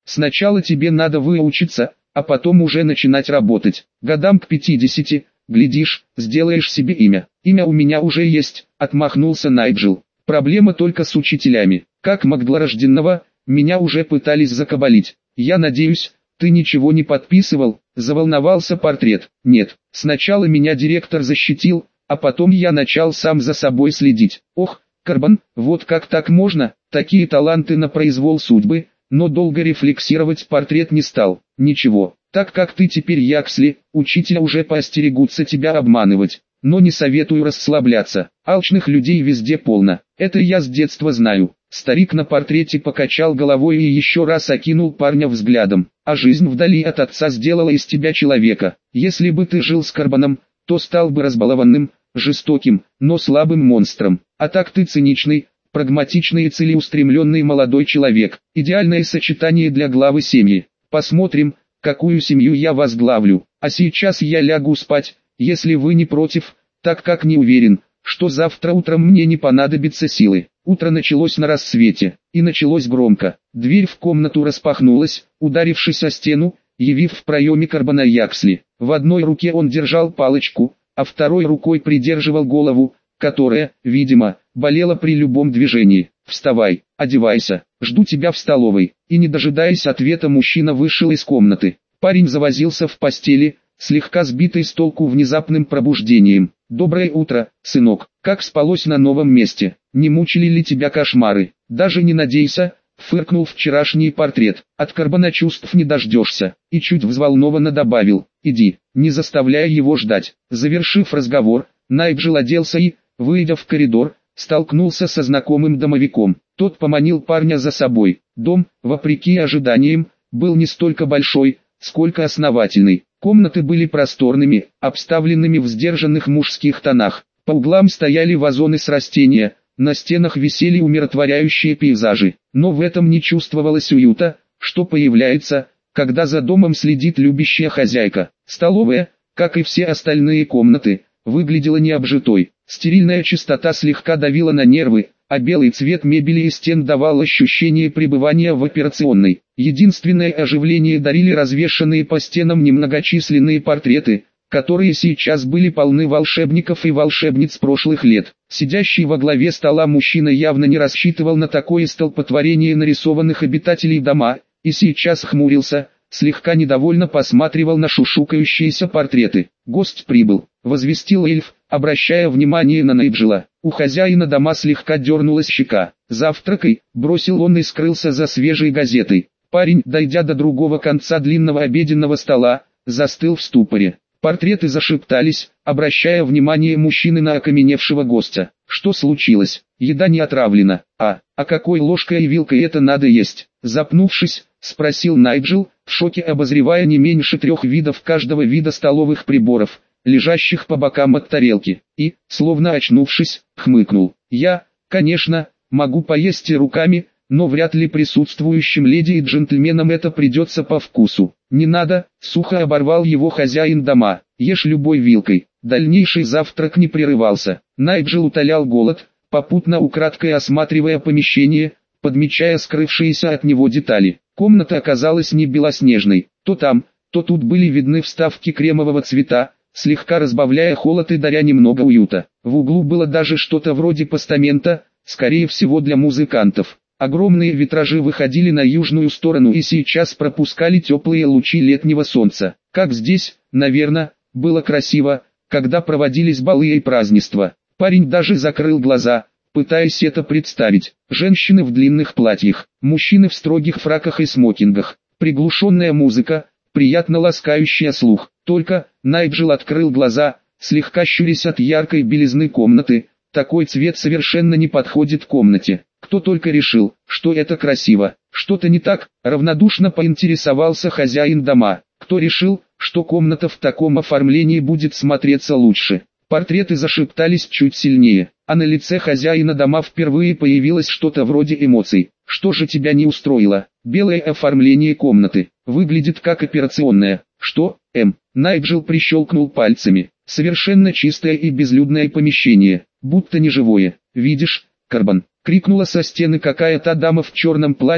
Сначала тебе надо выучиться, а потом уже начинать работать. Годам к 50, глядишь, сделаешь себе имя. Имя у меня уже есть, отмахнулся Найджел. Проблема только с учителями. Как Магдлорожденного, меня уже пытались закабалить. Я надеюсь, ты ничего не подписывал, заволновался портрет. Нет, сначала меня директор защитил, а потом я начал сам за собой следить. Ох, Карбон, вот как так можно, такие таланты на произвол судьбы, но долго рефлексировать портрет не стал. Ничего, так как ты теперь Яксли, учителя уже поостерегутся тебя обманывать. Но не советую расслабляться, алчных людей везде полно, это я с детства знаю. Старик на портрете покачал головой и еще раз окинул парня взглядом. А жизнь вдали от отца сделала из тебя человека. Если бы ты жил с Карбоном, то стал бы разбалованным, жестоким, но слабым монстром. А так ты циничный, прагматичный и целеустремленный молодой человек. Идеальное сочетание для главы семьи. Посмотрим, какую семью я возглавлю. А сейчас я лягу спать, если вы не против, так как не уверен, что завтра утром мне не понадобятся силы. Утро началось на рассвете, и началось громко. Дверь в комнату распахнулась, ударившись о стену, явив в проеме Карбона Яксли. В одной руке он держал палочку, а второй рукой придерживал голову, которая, видимо, болела при любом движении. «Вставай, одевайся, жду тебя в столовой». И не дожидаясь ответа, мужчина вышел из комнаты. Парень завозился в постели, слегка сбитый с толку внезапным пробуждением. «Доброе утро, сынок, как спалось на новом месте? Не мучили ли тебя кошмары?» «Даже не надейся», — фыркнул вчерашний портрет. «От Карбона чувств не дождешься». И чуть взволнованно добавил: «Иди, не заставляя его ждать». Завершив разговор, Найджел оделся и, выйдя в коридор, столкнулся со знакомым домовиком. Тот поманил парня за собой. Дом, вопреки ожиданиям, был не столько большой, сколько основательный. Комнаты были просторными, обставленными в сдержанных мужских тонах. По углам стояли вазоны с растения, на стенах висели умиротворяющие пейзажи. Но в этом не чувствовалось уюта, что появляется, когда за домом следит любящая хозяйка. Столовая, как и все остальные комнаты, выглядела необжитой. Стерильная чистота слегка давила на нервы, а белый цвет мебели и стен давал ощущение пребывания в операционной. Единственное оживление дарили развешанные по стенам немногочисленные портреты, которые сейчас были полны волшебников и волшебниц прошлых лет. Сидящий во главе стола мужчина явно не рассчитывал на такое столпотворение нарисованных обитателей дома, и сейчас хмурился, слегка недовольно посматривал на шушукающиеся портреты. «Гость прибыл», — возвестил эльф, обращая внимание на Найджела. У хозяина дома слегка дернулась щека. «Завтракай», — бросил он и скрылся за свежей газетой. Парень, дойдя до другого конца длинного обеденного стола, застыл в ступоре. Портреты зашептались, обращая внимание мужчины на окаменевшего гостя. «Что случилось? Еда не отравлена. А какой ложкой и вилкой это надо есть?» Запнувшись, спросил Найджел, в шоке обозревая не меньше 3 видов каждого вида столовых приборов, лежащих по бокам от тарелки, и, словно очнувшись, хмыкнул. «Я, конечно, могу поесть и руками, но вряд ли присутствующим леди и джентльменам это придется по вкусу». «Не надо», — сухо оборвал его хозяин дома, — «ешь любой вилкой». Дальнейший завтрак не прерывался. Найджел утолял голод, попутно украдкой осматривая помещение, подмечая скрывшиеся от него детали. Комната оказалась не белоснежной, то там, то тут были видны вставки кремового цвета, слегка разбавляя холод и даря немного уюта. В углу было даже что-то вроде постамента, скорее всего для музыкантов. Огромные витражи выходили на южную сторону и сейчас пропускали теплые лучи летнего солнца. Как здесь, наверное, было красиво, когда проводились балы и празднества. Парень даже закрыл глаза, пытаясь это представить. Женщины в длинных платьях, мужчины в строгих фраках и смокингах. Приглушенная музыка, приятно ласкающая слух. Только Найджел открыл глаза, слегка щурясь от яркой белизны комнаты. Такой цвет совершенно не подходит комнате. Кто только решил, что это красиво. Что-то не так, равнодушно поинтересовался хозяин дома. Кто решил, что комната в таком оформлении будет смотреться лучше? Портреты зашептались чуть сильнее, а на лице хозяина дома впервые появилось что-то вроде эмоций. «Что же тебя не устроило? Белое оформление комнаты выглядит как операционная». «Что, Найджел прищелкнул пальцами. «Совершенно чистое и безлюдное помещение, будто неживое. Видишь, Карбон?» — крикнула со стены какая-то дама в черном платье,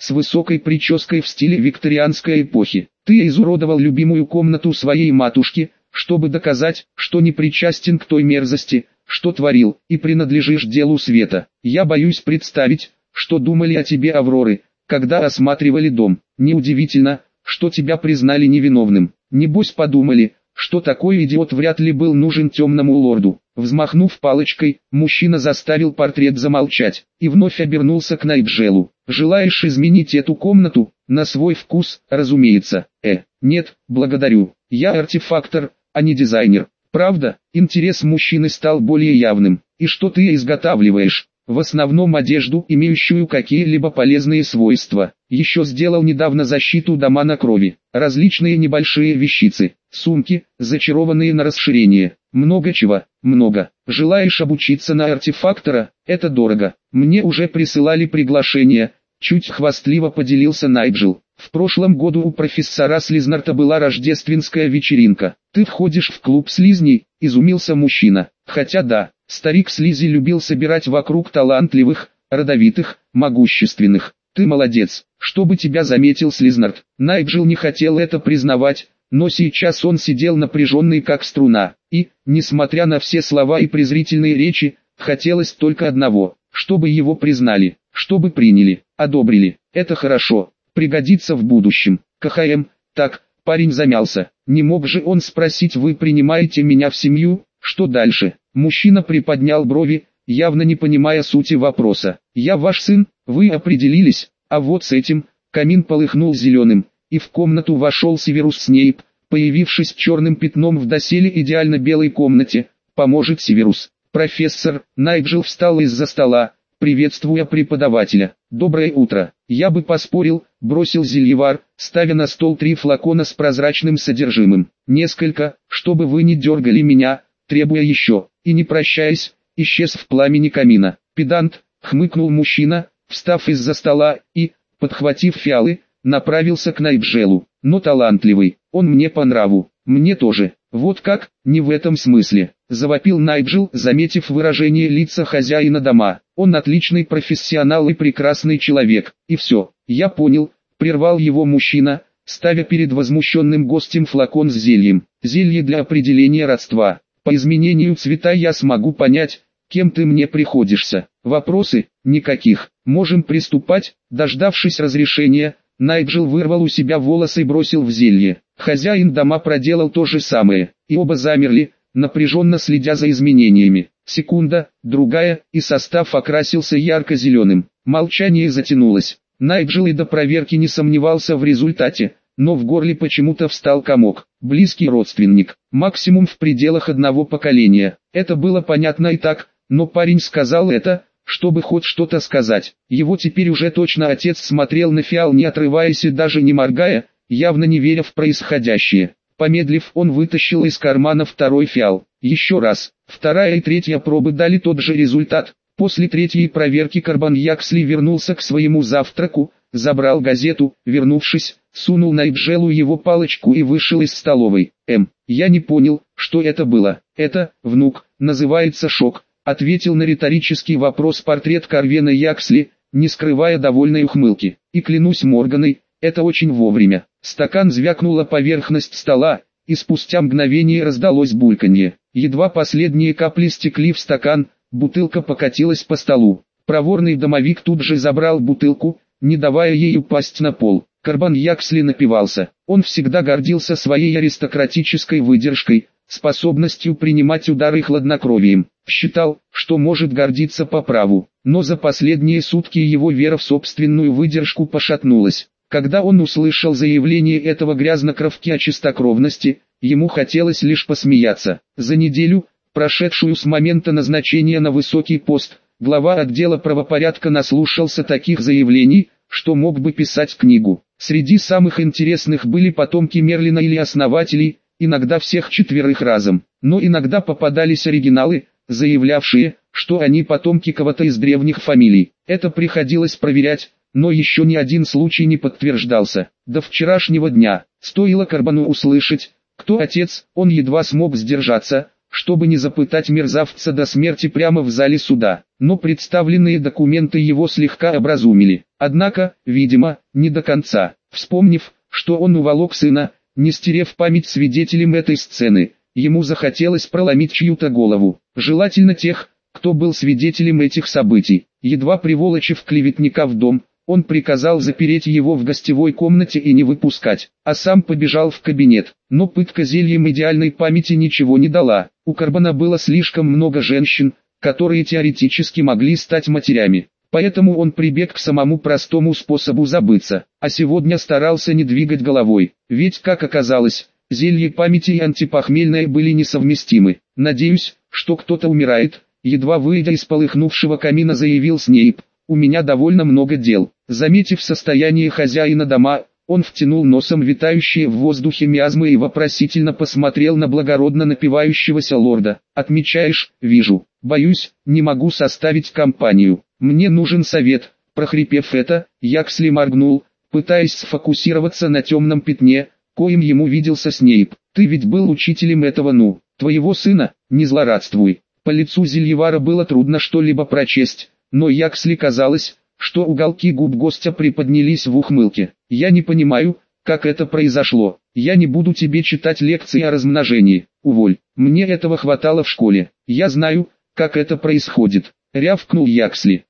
с высокой прической в стиле викторианской эпохи. Ты изуродовал любимую комнату своей матушки, чтобы доказать, что не причастен к той мерзости, что творил, и принадлежишь делу света. Я боюсь представить, что думали о тебе Авроры, когда осматривали дом. Неудивительно, что тебя признали невиновным. Небось подумали, что такой идиот вряд ли был нужен темному лорду. Взмахнув палочкой, мужчина заставил портрет замолчать, и вновь обернулся к Найджелу. «Желаешь изменить эту комнату, на свой вкус, разумеется?» Нет, благодарю. Я артефактор, а не дизайнер». «Правда?» Интерес мужчины стал более явным. «И что ты изготавливаешь?» «В основном одежду, имеющую какие-либо полезные свойства. Еще сделал недавно защиту дома на крови. Различные небольшие вещицы, сумки, зачарованные на расширение. Много чего, много. Желаешь обучиться на артефактора? Это дорого. Мне уже присылали приглашение». Чуть хвастливо поделился Найджел. «В прошлом году у профессора Слизнарта была рождественская вечеринка. Ты входишь в клуб слизней?» – изумился мужчина. «Хотя да, старик Слизи любил собирать вокруг талантливых, родовитых, могущественных. Ты молодец, чтобы тебя заметил Слизнарт». Найджел не хотел это признавать, но сейчас он сидел напряженный как струна, и, несмотря на все слова и презрительные речи, хотелось только одного – чтобы его признали, чтобы приняли, одобрили. Это хорошо, пригодится в будущем. КХМ, так, парень замялся. Не мог же он спросить: «Вы принимаете меня в семью?» Что дальше? Мужчина приподнял брови, явно не понимая сути вопроса. «Я ваш сын, вы определились?» А вот с этим, камин полыхнул зеленым, и в комнату вошел Северус Снейп, появившись черным пятном в доселе идеально белой комнате. «Поможет Северус». «Профессор», Найджел встал из-за стола, приветствуя преподавателя. «Доброе утро». «Я бы поспорил», — бросил зельевар, ставя на стол 3 флакона с прозрачным содержимым. «Несколько, чтобы вы не дергали меня, требуя еще». И не прощаясь, исчез в пламени камина. «Педант», — хмыкнул мужчина, встав из-за стола, и, подхватив фиалы, направился к Найджелу. «Но талантливый, он мне по нраву». «Мне тоже». «Вот как?» «Не в этом смысле», — завопил Найджел, заметив выражение лица хозяина дома. «Он отличный профессионал и прекрасный человек, и все». «Я понял», — прервал его мужчина, ставя перед возмущенным гостем флакон с зельем. «Зелье для определения родства. По изменению цвета я смогу понять, кем ты мне приходишься. Вопросы? Никаких. Можем приступать». Дождавшись разрешения, Найджел вырвал у себя волосы и бросил в зелье. Хозяин дома проделал то же самое, и оба замерли, напряженно следя за изменениями. Секунда, другая, и состав окрасился ярко-зеленым. Молчание затянулось. Найджел и до проверки не сомневался в результате, но в горле почему-то встал комок. Близкий родственник, максимум в пределах одного поколения. Это было понятно и так, но парень сказал это, чтобы хоть что-то сказать. Его теперь уже точно отец смотрел на фиал, не отрываясь и даже не моргая, явно не веря в происходящее. Помедлив, он вытащил из кармана второй фиал. Еще раз. Вторая и третья пробы дали тот же результат. После третьей проверки Карбан Яксли вернулся к своему завтраку, забрал газету, вернувшись, сунул Найджелу его палочку и вышел из столовой. Я не понял, что это было. «Это, внук, называется шок», — ответил на риторический вопрос портрет Карвена Яксли, не скрывая довольной ухмылки. «И клянусь Морганой, это очень вовремя». Стакан звякнула поверхность стола, и спустя мгновение раздалось бульканье. Едва последние капли стекли в стакан, бутылка покатилась по столу. Проворный домовик тут же забрал бутылку, не давая ей упасть на пол. Карбан Яксли напивался. Он всегда гордился своей аристократической выдержкой, способностью принимать удары и хладнокровием. Считал, что может гордиться по праву. Но за последние сутки его вера в собственную выдержку пошатнулась. Когда он услышал заявление этого грязнокровки о чистокровности, ему хотелось лишь посмеяться. За неделю, прошедшую с момента назначения на высокий пост, глава отдела правопорядка наслушался таких заявлений, что мог бы писать книгу. Среди самых интересных были потомки Мерлина или основателей, иногда всех 4 разом. Но иногда попадались оригиналы, заявлявшие, что они потомки кого-то из древних фамилий. Это приходилось проверять, но еще ни один случай не подтверждался. До вчерашнего дня, стоило Карбану услышать, кто отец, он едва смог сдержаться, чтобы не запытать мерзавца до смерти прямо в зале суда. Но представленные документы его слегка образумили. Однако, видимо, не до конца. Вспомнив, что он уволок сына, не стерев память свидетелям этой сцены, ему захотелось проломить чью-то голову, желательно тех, кто был свидетелем этих событий. Едва приволочив клеветника в дом, он приказал запереть его в гостевой комнате и не выпускать, а сам побежал в кабинет. Но пытка зельем идеальной памяти ничего не дала. У Карбона было слишком много женщин, которые теоретически могли стать матерями. Поэтому он прибег к самому простому способу забыться, а сегодня старался не двигать головой, ведь, как оказалось, зелье памяти и антипохмельное были несовместимы. «Надеюсь, что кто-то умирает», едва выйдя из полыхнувшего камина, заявил Снейп. «У меня довольно много дел». Заметив состояние хозяина дома, он втянул носом витающие в воздухе миазмы и вопросительно посмотрел на благородно напивающегося лорда. «Отмечаешь?» «Вижу. Боюсь, не могу составить компанию. Мне нужен совет». Прохрипев это, Яксли моргнул, пытаясь сфокусироваться на темном пятне, коим ему виделся Снейп. «Ты ведь был учителем этого твоего сына, не злорадствуй». По лицу Зельевара было трудно что-либо прочесть, но Яксли казалось, что уголки губ гостя приподнялись в ухмылке. «Я не понимаю, как это произошло. Я не буду тебе читать лекции о размножении. Уволь. Мне этого хватало в школе. Я знаю, как это происходит», — рявкнул Яксли.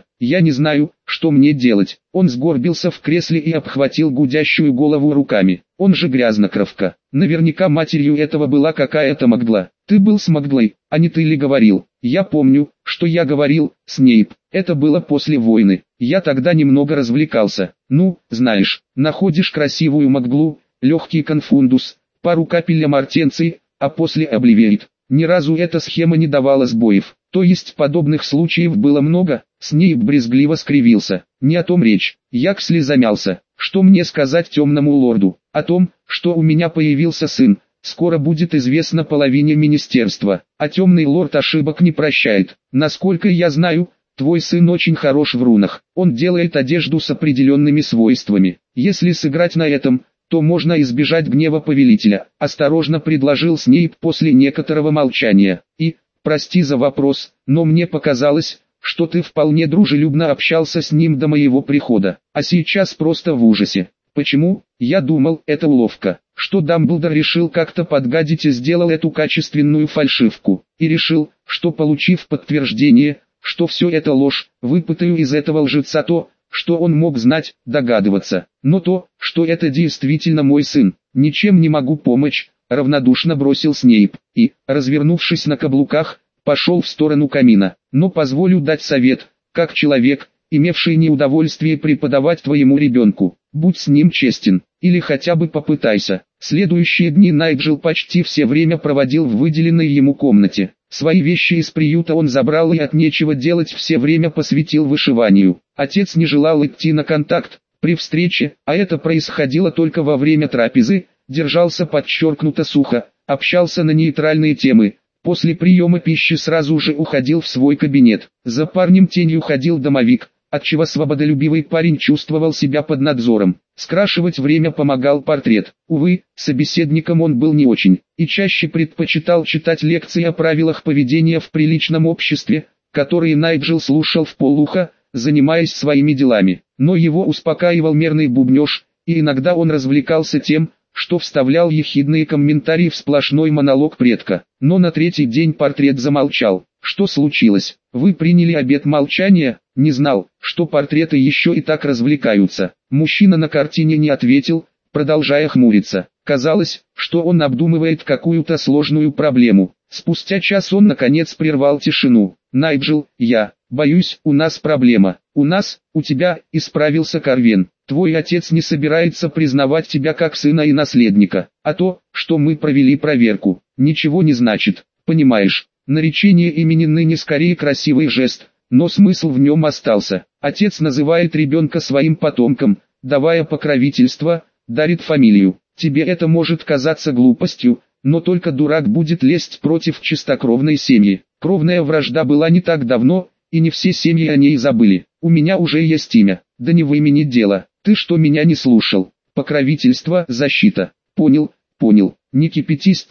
Я не знаю, что мне делать». Он сгорбился в кресле и обхватил гудящую голову руками. «Он же грязнокровка. Наверняка матерью этого была какая-то Магдла. Ты был с Магдлой, а не ты ли говорил?» «Я помню, что я говорил, Снейп. Это было после войны. Я тогда немного развлекался. Ну, знаешь, находишь красивую Магдлу, легкий конфундус, пару капель амортенции, а после обливиет. Ни разу эта схема не давала сбоев. То есть подобных случаев было много?» Снейп брезгливо скривился. «Не о том речь». Яксли замялся. «Что мне сказать темному лорду? О том, что у меня появился сын. Скоро будет известно половине министерства, а темный лорд ошибок не прощает. Насколько я знаю, твой сын очень хорош в рунах. Он делает одежду с определенными свойствами. Если сыграть на этом, то можно избежать гнева повелителя», — осторожно предложил Снейп после некоторого молчания. «И, прости за вопрос, но мне показалось, что ты вполне дружелюбно общался с ним до моего прихода, а сейчас просто в ужасе». «Почему? Я думал, это уловка, что Дамблдор решил как-то подгадить и сделал эту качественную фальшивку, и решил, что, получив подтверждение, что все это ложь, выпытаю из этого лжеца то, что он мог знать, догадываться. Но то, что это действительно мой сын, ничем не могу помочь», — равнодушно бросил Снейп, и, развернувшись на каблуках, пошел в сторону камина. «Но позволю дать совет, как человек, имевший неудовольствие преподавать твоему ребенку. Будь с ним честен, или хотя бы попытайся». Следующие дни Найджел почти все время проводил в выделенной ему комнате. Свои вещи из приюта он забрал и от нечего делать все время посвятил вышиванию. Отец не желал идти на контакт при встрече, а это происходило только во время трапезы, держался подчеркнуто сухо, общался на нейтральные темы. После приема пищи сразу же уходил в свой кабинет. За парнем тенью ходил домовик, отчего свободолюбивый парень чувствовал себя под надзором. Скрашивать время помогал портрет. Увы, собеседником он был не очень, и чаще предпочитал читать лекции о правилах поведения в приличном обществе, которые Найджел слушал вполуха, занимаясь своими делами. Но его успокаивал мерный бубнеж, и иногда он развлекался тем, что вставлял ехидные комментарии в сплошной монолог предка. Но на третий день портрет замолчал. «Что случилось? Вы приняли обет молчания?» «Не знал, что портреты еще и так развлекаются». Мужчина на картине не ответил, продолжая хмуриться. Казалось, что он обдумывает какую-то сложную проблему. Спустя час он наконец прервал тишину. «Найджел, боюсь, у нас проблема». «У нас, у тебя», — исправился Карвен. «Твой отец не собирается признавать тебя как сына и наследника. А то, что мы провели проверку, ничего не значит, понимаешь. Наречение имени ныне скорее красивый жест, но смысл в нем остался. Отец называет ребенка своим потомком, давая покровительство, дарит фамилию. Тебе это может казаться глупостью, но только дурак будет лезть против чистокровной семьи. Кровная вражда была не так давно, и не все семьи о ней забыли. У меня уже есть имя, да не в имени дело. Ты что, меня не слушал? Покровительство, защита. Понял. Не кипятись так,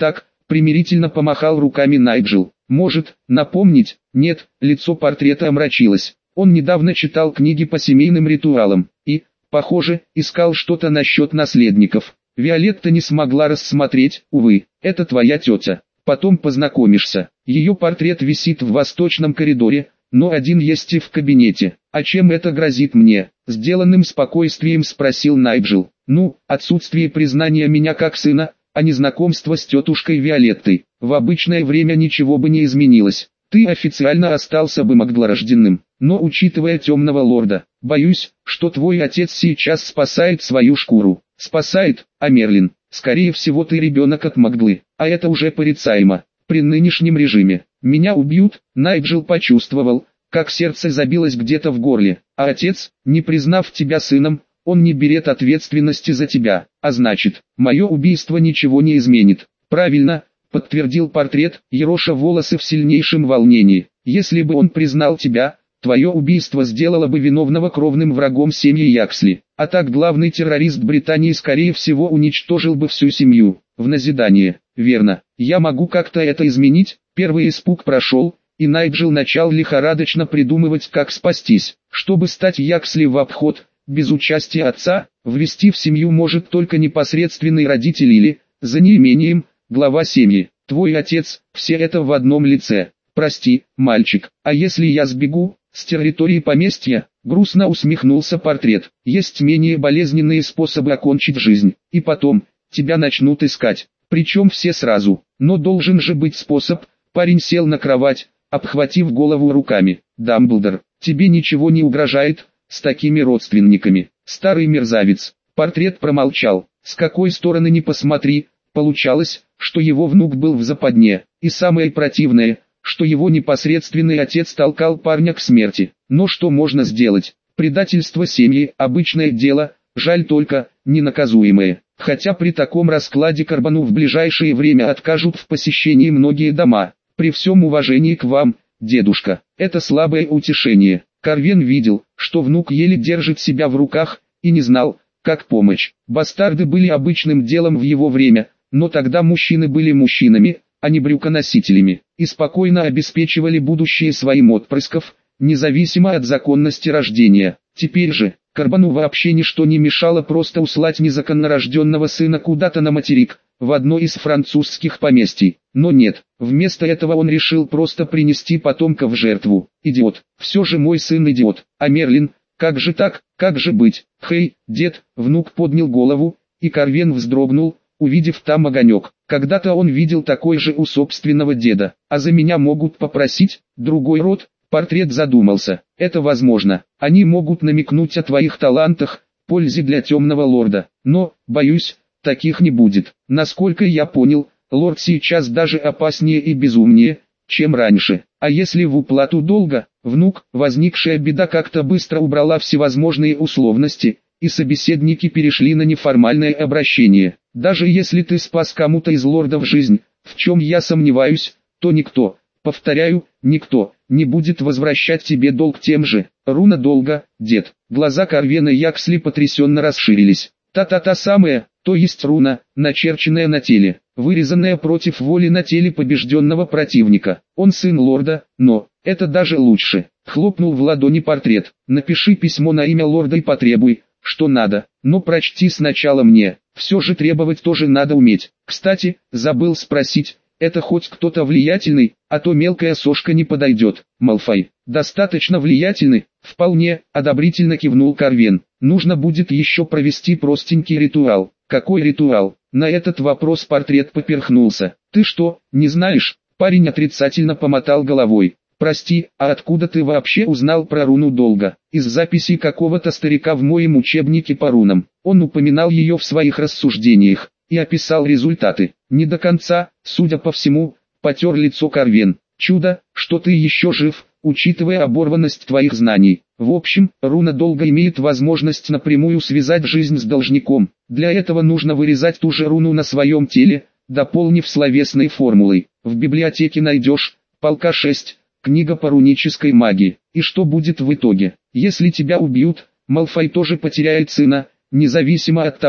примирительно помахал руками Найджел. Может, напомнить? Нет, лицо портрета омрачилось. Он недавно читал книги по семейным ритуалам и, похоже, искал что-то насчет наследников. Виолетта не смогла рассмотреть, увы, это твоя тетя. Потом познакомишься. Ее портрет висит в восточном коридоре, но один есть и в кабинете. А чем это грозит мне? Сделанным спокойствием спросил Найджел. Ну, отсутствие признания меня как сына, а не знакомство с тетушкой Виолеттой. В обычное время ничего бы не изменилось. Ты официально остался бы магдворожденным. Но учитывая темного лорда, боюсь, что твой отец сейчас спасает свою шкуру. Спасает, а Мерлин, скорее всего ты ребенок от Магдлы, а это уже порицаемо. При нынешнем режиме меня убьют. Найджел почувствовал, как сердце забилось где-то в горле. А отец, не признав тебя сыном, он не берет ответственности за тебя. А значит, мое убийство ничего не изменит. Правильно, подтвердил портрет, ероша волосы в сильнейшем волнении. Если бы он признал тебя, твое убийство сделало бы виновного кровным врагом семьи Яксли. А так главный террорист Британии скорее всего уничтожил бы всю семью. В назидание, верно, я могу как-то это изменить. Первый испуг прошел, и Найджел начал лихорадочно придумывать, как спастись. Чтобы стать Яксли в обход, без участия отца, ввести в семью может только непосредственный родитель или, за неимением, глава семьи. Твой отец, все это в одном лице. Прости, мальчик, а если я сбегу с территории поместья? Грустно усмехнулся портрет. Есть менее болезненные способы окончить жизнь. И потом, тебя начнут искать. Причем все сразу. Но должен же быть способ. Парень сел на кровать, обхватив голову руками. Дамблдор, тебе ничего не угрожает, с такими родственниками. Старый мерзавец. Портрет промолчал. С какой стороны ни посмотри, получалось, что его внук был в западне. И самое противное, что его непосредственный отец толкал парня к смерти. Но что можно сделать? Предательство семьи – обычное дело, жаль только, ненаказуемое. Хотя при таком раскладе Карбану в ближайшее время откажут в посещении многие дома. При всем уважении к вам, дедушка, это слабое утешение. Карвен видел, что внук еле держит себя в руках, и не знал, как помочь. Бастарды были обычным делом в его время, но тогда мужчины были мужчинами, а не брюконосителями, и спокойно обеспечивали будущее своим отпрысков, независимо от законности рождения. Теперь же, Карбану вообще ничто не мешало просто услать незаконнорожденного сына куда-то на материк, в одно из французских поместий. Но нет, вместо этого он решил просто принести потомка в жертву. Идиот, все же мой сын идиот, а Мерлин, как же так, как же быть? Хей, дед, внук поднял голову, и Карвен вздрогнул, увидев там огонек. Когда-то он видел такой же у собственного деда. А за меня могут попросить, другой род? Портрет задумался. Это возможно. Они могут намекнуть о твоих талантах, пользе для темного лорда. Но, боюсь, таких не будет. Насколько я понял, лорд сейчас даже опаснее и безумнее, чем раньше. А если в уплату долга, внук, возникшая беда как-то быстро убрала всевозможные условности, и собеседники перешли на неформальное обращение. Даже если ты спас кому-то из лордов жизнь, в чем я сомневаюсь, то никто, повторяю, никто, не будет возвращать тебе долг тем же. Руна долга, дед. Глаза Карвена Яксли потрясенно расширились. Та самая, то есть руна, начерченная на теле, вырезанная против воли на теле побежденного противника. Он сын лорда, но, это даже лучше. Хлопнул в ладони портрет. Напиши письмо на имя лорда и потребуй, что надо, но прочти сначала мне. Все же требовать тоже надо уметь. Кстати, забыл спросить, это хоть кто-то влиятельный, а то мелкая сошка не подойдет. Малфой, достаточно влиятельный, вполне, одобрительно кивнул Карвен. Нужно будет еще провести простенький ритуал. Какой ритуал? На этот вопрос портрет поперхнулся. Ты что, не знаешь? Парень отрицательно помотал головой. Прости, а откуда ты вообще узнал про руну долга? Из записей какого-то старика в моем учебнике по рунам. Он упоминал ее в своих рассуждениях и описал результаты. Не до конца, судя по всему, потер лицо Карвен. Чудо, что ты еще жив, учитывая оборванность твоих знаний. В общем, руна долга имеет возможность напрямую связать жизнь с должником. Для этого нужно вырезать ту же руну на своем теле, дополнив словесной формулой. В библиотеке найдешь, полка 6. Книга по рунической магии. И что будет в итоге? Если тебя убьют, Малфой тоже потеряет сына, независимо от того,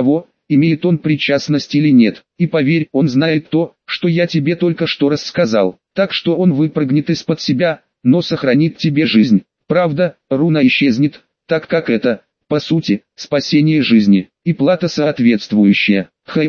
имеет он причастность или нет. И поверь, он знает то, что я тебе только что рассказал. Так что он выпрыгнет из-под себя, но сохранит тебе жизнь. Правда, руна исчезнет, так как это, по сути, спасение жизни, и плата соответствующая.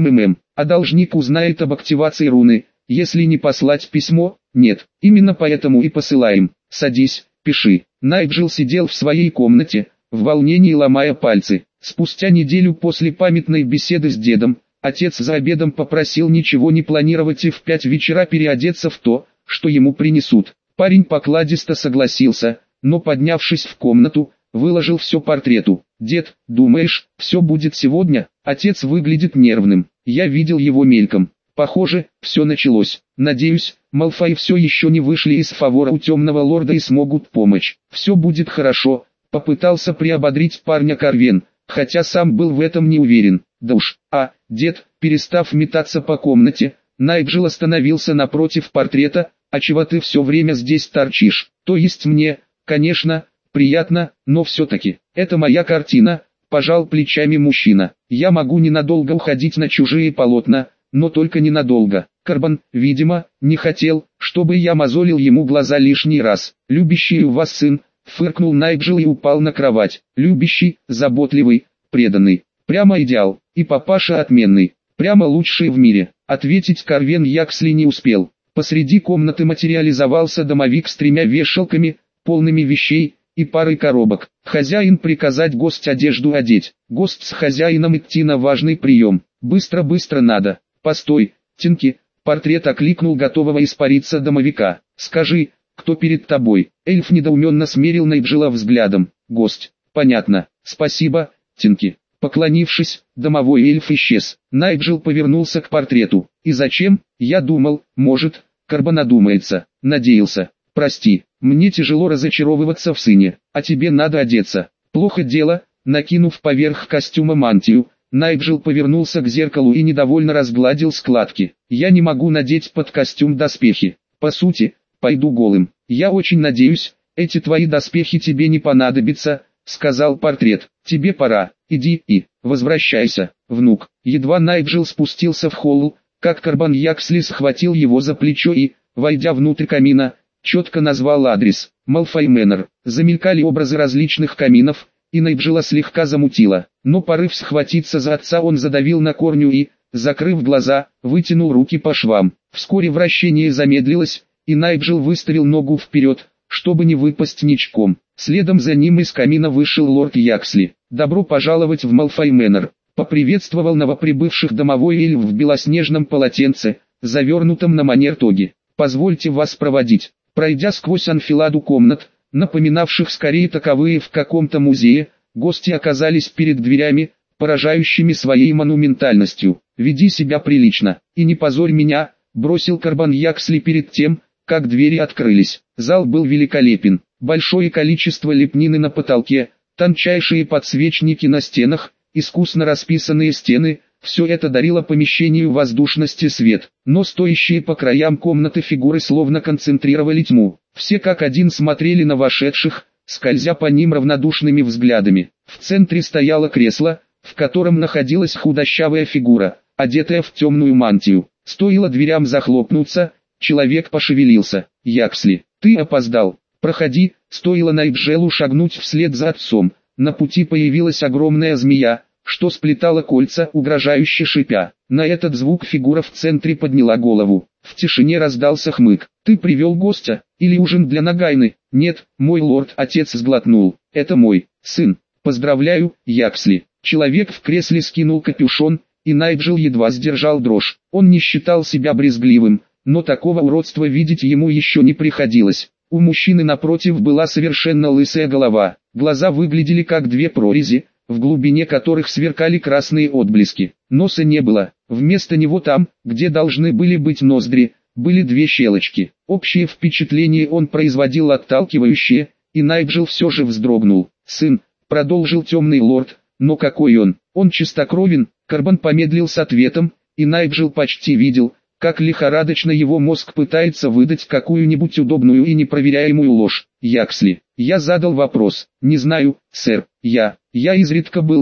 А должник узнает об активации руны, если не послать письмо, нет. Именно поэтому и посылаем. Садись, пиши. Найджел сидел в своей комнате, в волнении ломая пальцы. Спустя неделю после памятной беседы с дедом, отец за обедом попросил ничего не планировать и в 5 вечера переодеться в то, что ему принесут. Парень покладисто согласился, но поднявшись в комнату, выложил все портрету. «Дед, думаешь, все будет сегодня?» Отец выглядит нервным. Я видел его мельком. Похоже, все началось. Надеюсь, Малфой все еще не вышли из фавора у темного лорда и смогут помочь. «Все будет хорошо», попытался приободрить парня Карвен, хотя сам был в этом не уверен. «Да уж, дед», перестав метаться по комнате, Найджел остановился напротив портрета. «А чего ты все время здесь торчишь? То есть мне, конечно, приятно, но все-таки, это моя картина», пожал плечами мужчина. «Я могу ненадолго уходить на чужие полотна, но только ненадолго». Карбон, видимо, не хотел, чтобы я мозолил ему глаза лишний раз. «Любящий у вас сын», фыркнул Найджел и упал на кровать. «Любящий, заботливый, преданный, прямо идеал, и папаша отменный, прямо лучший в мире». Ответить Карвен Яксли не успел. Посреди комнаты материализовался домовик с 3 вешалками, полными вещей, и парой коробок. Хозяин приказать гость одежду одеть. Гость с хозяином идти на важный прием. Быстро надо. Постой, Тинки. Портрет окликнул готового испариться домовика. Скажи, кто перед тобой? Эльф недоуменно смерил Найджела взглядом. Гость. Понятно. Спасибо, Тинки. Поклонившись, домовой эльф исчез. Найджел повернулся к портрету. И зачем? Я думал, может, Карбон одумается. Надеялся. Прости, мне тяжело разочаровываться в сыне, а тебе надо одеться. Плохо дело. Накинув поверх костюма мантию, Найджел повернулся к зеркалу и недовольно разгладил складки. Я не могу надеть под костюм доспехи. По сути, пойду голым. Я очень надеюсь, эти твои доспехи тебе не понадобятся, сказал портрет. Тебе пора, иди и возвращайся, внук. Едва Найджел спустился в холл, как Карбон Яксли схватил его за плечо и, войдя внутрь камина, четко назвал адрес. Малфой Мэннер. Замелькали образы различных каминов, и Найджела слегка замутило. Но порыв схватиться за отца он задавил на корню и, закрыв глаза, вытянул руки по швам. Вскоре вращение замедлилось, и Найджел выставил ногу вперед, чтобы не выпасть ничком. Следом за ним из камина вышел лорд Яксли. «Добро пожаловать в Малфой Мэннер», поприветствовал новоприбывших домовой эльф в белоснежном полотенце, завернутом на манер тоги. «Позвольте вас проводить». Пройдя сквозь анфиладу комнат, напоминавших скорее таковые в каком-то музее, гости оказались перед дверями, поражающими своей монументальностью. «Веди себя прилично, и не позорь меня», бросил Карбон Яксли перед тем, как двери открылись. Зал был великолепен. Большое количество лепнины на потолке, тончайшие подсвечники на стенах, искусно расписанные стены, все это дарило помещению воздушность и свет. Но стоящие по краям комнаты фигуры словно концентрировали тьму. Все как один смотрели на вошедших, скользя по ним равнодушными взглядами. В центре стояло кресло, в котором находилась худощавая фигура, одетая в темную мантию. Стоило дверям захлопнуться, человек пошевелился. «Яксли, ты опоздал. Проходи». Стоило Найджелу шагнуть вслед за отцом. На пути появилась огромная змея, что сплетала кольца, угрожающе шипя. На этот звук фигура в центре подняла голову. В тишине раздался хмык. «Ты привел гостя? Или ужин для Нагайны?» «Нет, мой лорд», отец сглотнул. «Это мой сын. Поздравляю, Яксли». Человек в кресле скинул капюшон, и Найджел едва сдержал дрожь. Он не считал себя брезгливым, но такого уродства видеть ему еще не приходилось. У мужчины напротив была совершенно лысая голова. Глаза выглядели как 2 прорези, в глубине которых сверкали красные отблески. Носа не было. Вместо него там, где должны были быть ноздри, были 2 щелочки. Общее впечатление он производил отталкивающее, и Найджел все же вздрогнул. «Сын», продолжил темный лорд, «но какой он? Он чистокровен». Карбон помедлил с ответом, и Найджел почти видел, как лихорадочно его мозг пытается выдать какую-нибудь удобную и непроверяемую ложь. «Яксли, я задал вопрос». «Не знаю, сэр, я изредка был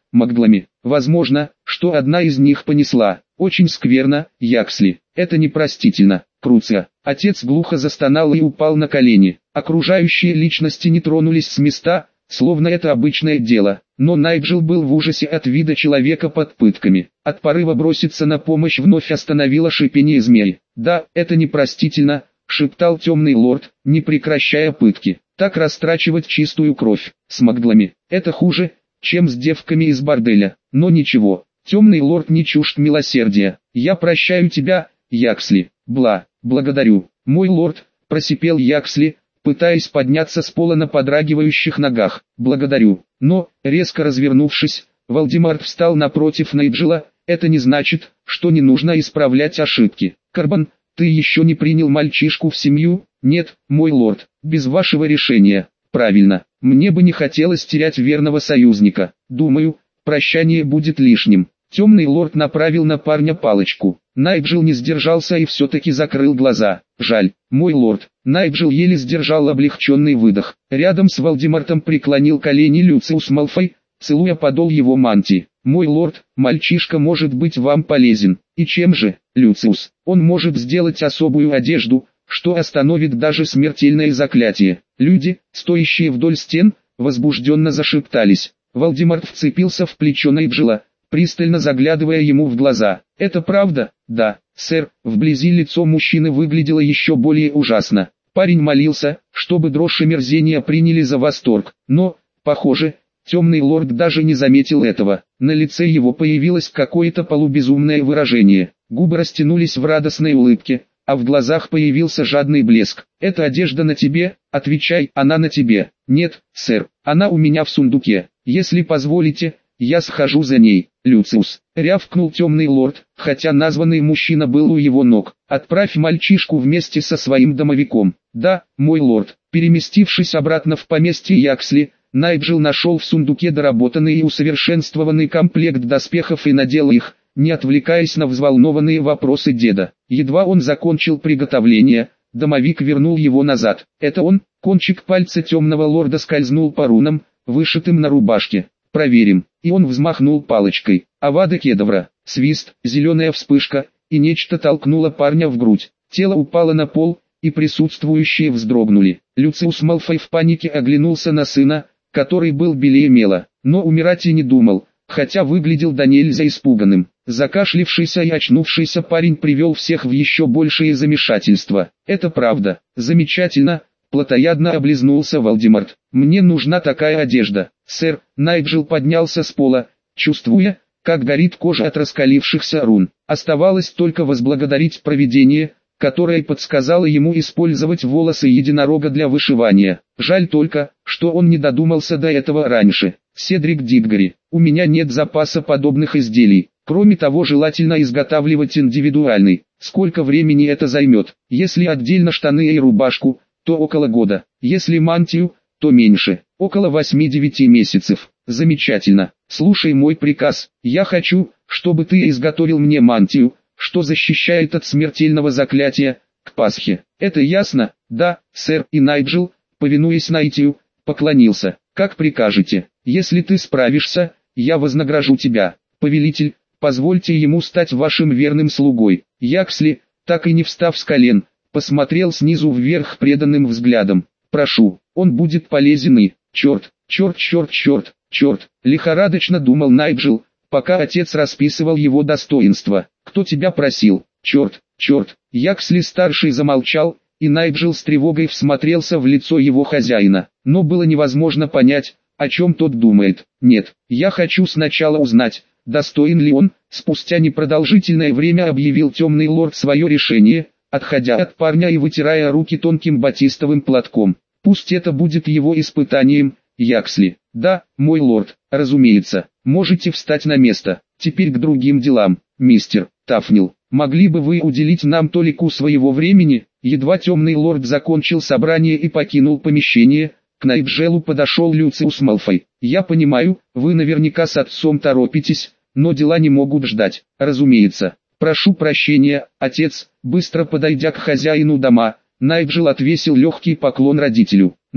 Маглами. Возможно, что одна из них понесла. Очень скверно, Яксли. Это непростительно. Круция. Отец глухо застонал и упал на колени. Окружающие личности не тронулись с места, словно это обычное дело. Но Найджел был в ужасе от вида человека под пытками. От порыва броситься на помощь вновь остановило шипение змеи. «Да, это непростительно», — шептал темный лорд, не прекращая пытки. «Так растрачивать чистую кровь. С маглами. Это хуже, чем с девками из борделя. Но ничего, темный лорд не чужд милосердия. Я прощаю тебя, Яксли. Благодарю, мой лорд», — просипел Яксли, пытаясь подняться с пола на подрагивающих ногах. «Благодарю». Но, резко развернувшись, Валдемарт встал напротив Найджела. «Это не значит, что не нужно исправлять ошибки. Карбон, ты еще не принял мальчишку в семью?» «Нет, мой лорд, без вашего решения». «Правильно, мне бы не хотелось терять верного союзника. Думаю, прощание будет лишним». Темный лорд направил на парня палочку. Найджел не сдержался и все-таки закрыл глаза. «Жаль, мой лорд». Найджел еле сдержал облегченный выдох. Рядом с Валдемартом преклонил колени Люциус Малфой, целуя подол его мантии. «Мой лорд, мальчишка может быть вам полезен». «И чем же, Люциус?» «Он может сделать особую одежду, что остановит даже смертельное заклятие». Люди, стоящие вдоль стен, возбужденно зашептались. Валдемарт вцепился в плечо Найджела, пристально заглядывая ему в глаза. «Это правда?» «Да, сэр». Вблизи лицо мужчины выглядело еще более ужасно. Парень молился, чтобы дрожь омерзения приняли за восторг. Но, похоже, темный лорд даже не заметил этого. На лице его появилось какое-то полубезумное выражение. Губы растянулись в радостной улыбке, а в глазах появился жадный блеск. «Эта одежда на тебе?» «Отвечай, она на тебе». «Нет, сэр, она у меня в сундуке. Если позволите, я схожу за ней». «Люциус», — рявкнул темный лорд, хотя названный мужчина был у его ног. «Отправь мальчишку вместе со своим домовиком». «Да, мой лорд». Переместившись обратно в поместье Яксли, Найджел нашел в сундуке доработанный и усовершенствованный комплект доспехов и надел их, не отвлекаясь на взволнованные вопросы деда. Едва он закончил приготовление, домовик вернул его назад. «Это он?» Кончик пальца темного лорда скользнул по рунам, вышитым на рубашке. «Проверим». И он взмахнул палочкой. Авада кедавра, свист, зеленая вспышка, и нечто толкнуло парня в грудь. Тело упало на пол, и присутствующие вздрогнули. Люциус Малфой в панике оглянулся на сына, который был белее мела, но умирать и не думал, хотя выглядел до нельзя испуганным. Закашлившийся и очнувшийся парень привел всех в еще большее замешательство. «Это правда. Замечательно», — плотоядно облизнулся Валдемарт. «Мне нужна такая одежда». «Сэр», — Найджел поднялся с пола, чувствуя, как горит кожа от раскалившихся рун. Оставалось только возблагодарить провидение, которое подсказало ему использовать волосы единорога для вышивания. Жаль только, что он не додумался до этого раньше. «Седрик Диггори, у меня нет запаса подобных изделий. Кроме того, желательно изготавливать индивидуальный. Сколько времени это займет? Если отдельно штаны и рубашку, то около года. Если мантию, то меньше, около 8-9 месяцев. Замечательно. Слушай мой приказ. Я хочу, чтобы ты изготовил мне мантию, что защищает от смертельного заклятия, к Пасхе. Это ясно?» «Да, сэр». И Найджел, повинуясь наитию, поклонился. «Как прикажете. Если ты справишься, я вознагражу тебя. Повелитель, позвольте ему стать вашим верным слугой». Яксли, так и не встав с колен, посмотрел снизу вверх преданным взглядом. «Прошу, он будет полезен и...» «Черт, черт, черт, черт, черт», лихорадочно думал Найджел, пока отец расписывал его достоинства. «Кто тебя просил? Черт, черт». Яксли-старший замолчал, и Найджел с тревогой всмотрелся в лицо его хозяина. Но было невозможно понять, о чем тот думает. «Нет, я хочу сначала узнать, достоин ли он». Спустя непродолжительное время объявил темный лорд свое решение, отходя от парня и вытирая руки тонким батистовым платком. «Пусть это будет его испытанием, Яксли». «Да, мой лорд, разумеется. Можете встать на место. Теперь к другим делам. Мистер Тафнил, могли бы вы уделить нам толику своего времени?» Едва темный лорд закончил собрание и покинул помещение, к Найджелу подошел Люциус Малфой. «Я понимаю, вы наверняка с отцом торопитесь, но дела не могут ждать». «Разумеется. Прошу прощения, отец». Быстро подойдя к хозяину дома, Найджел отвесил легкий поклон родителю. «Но,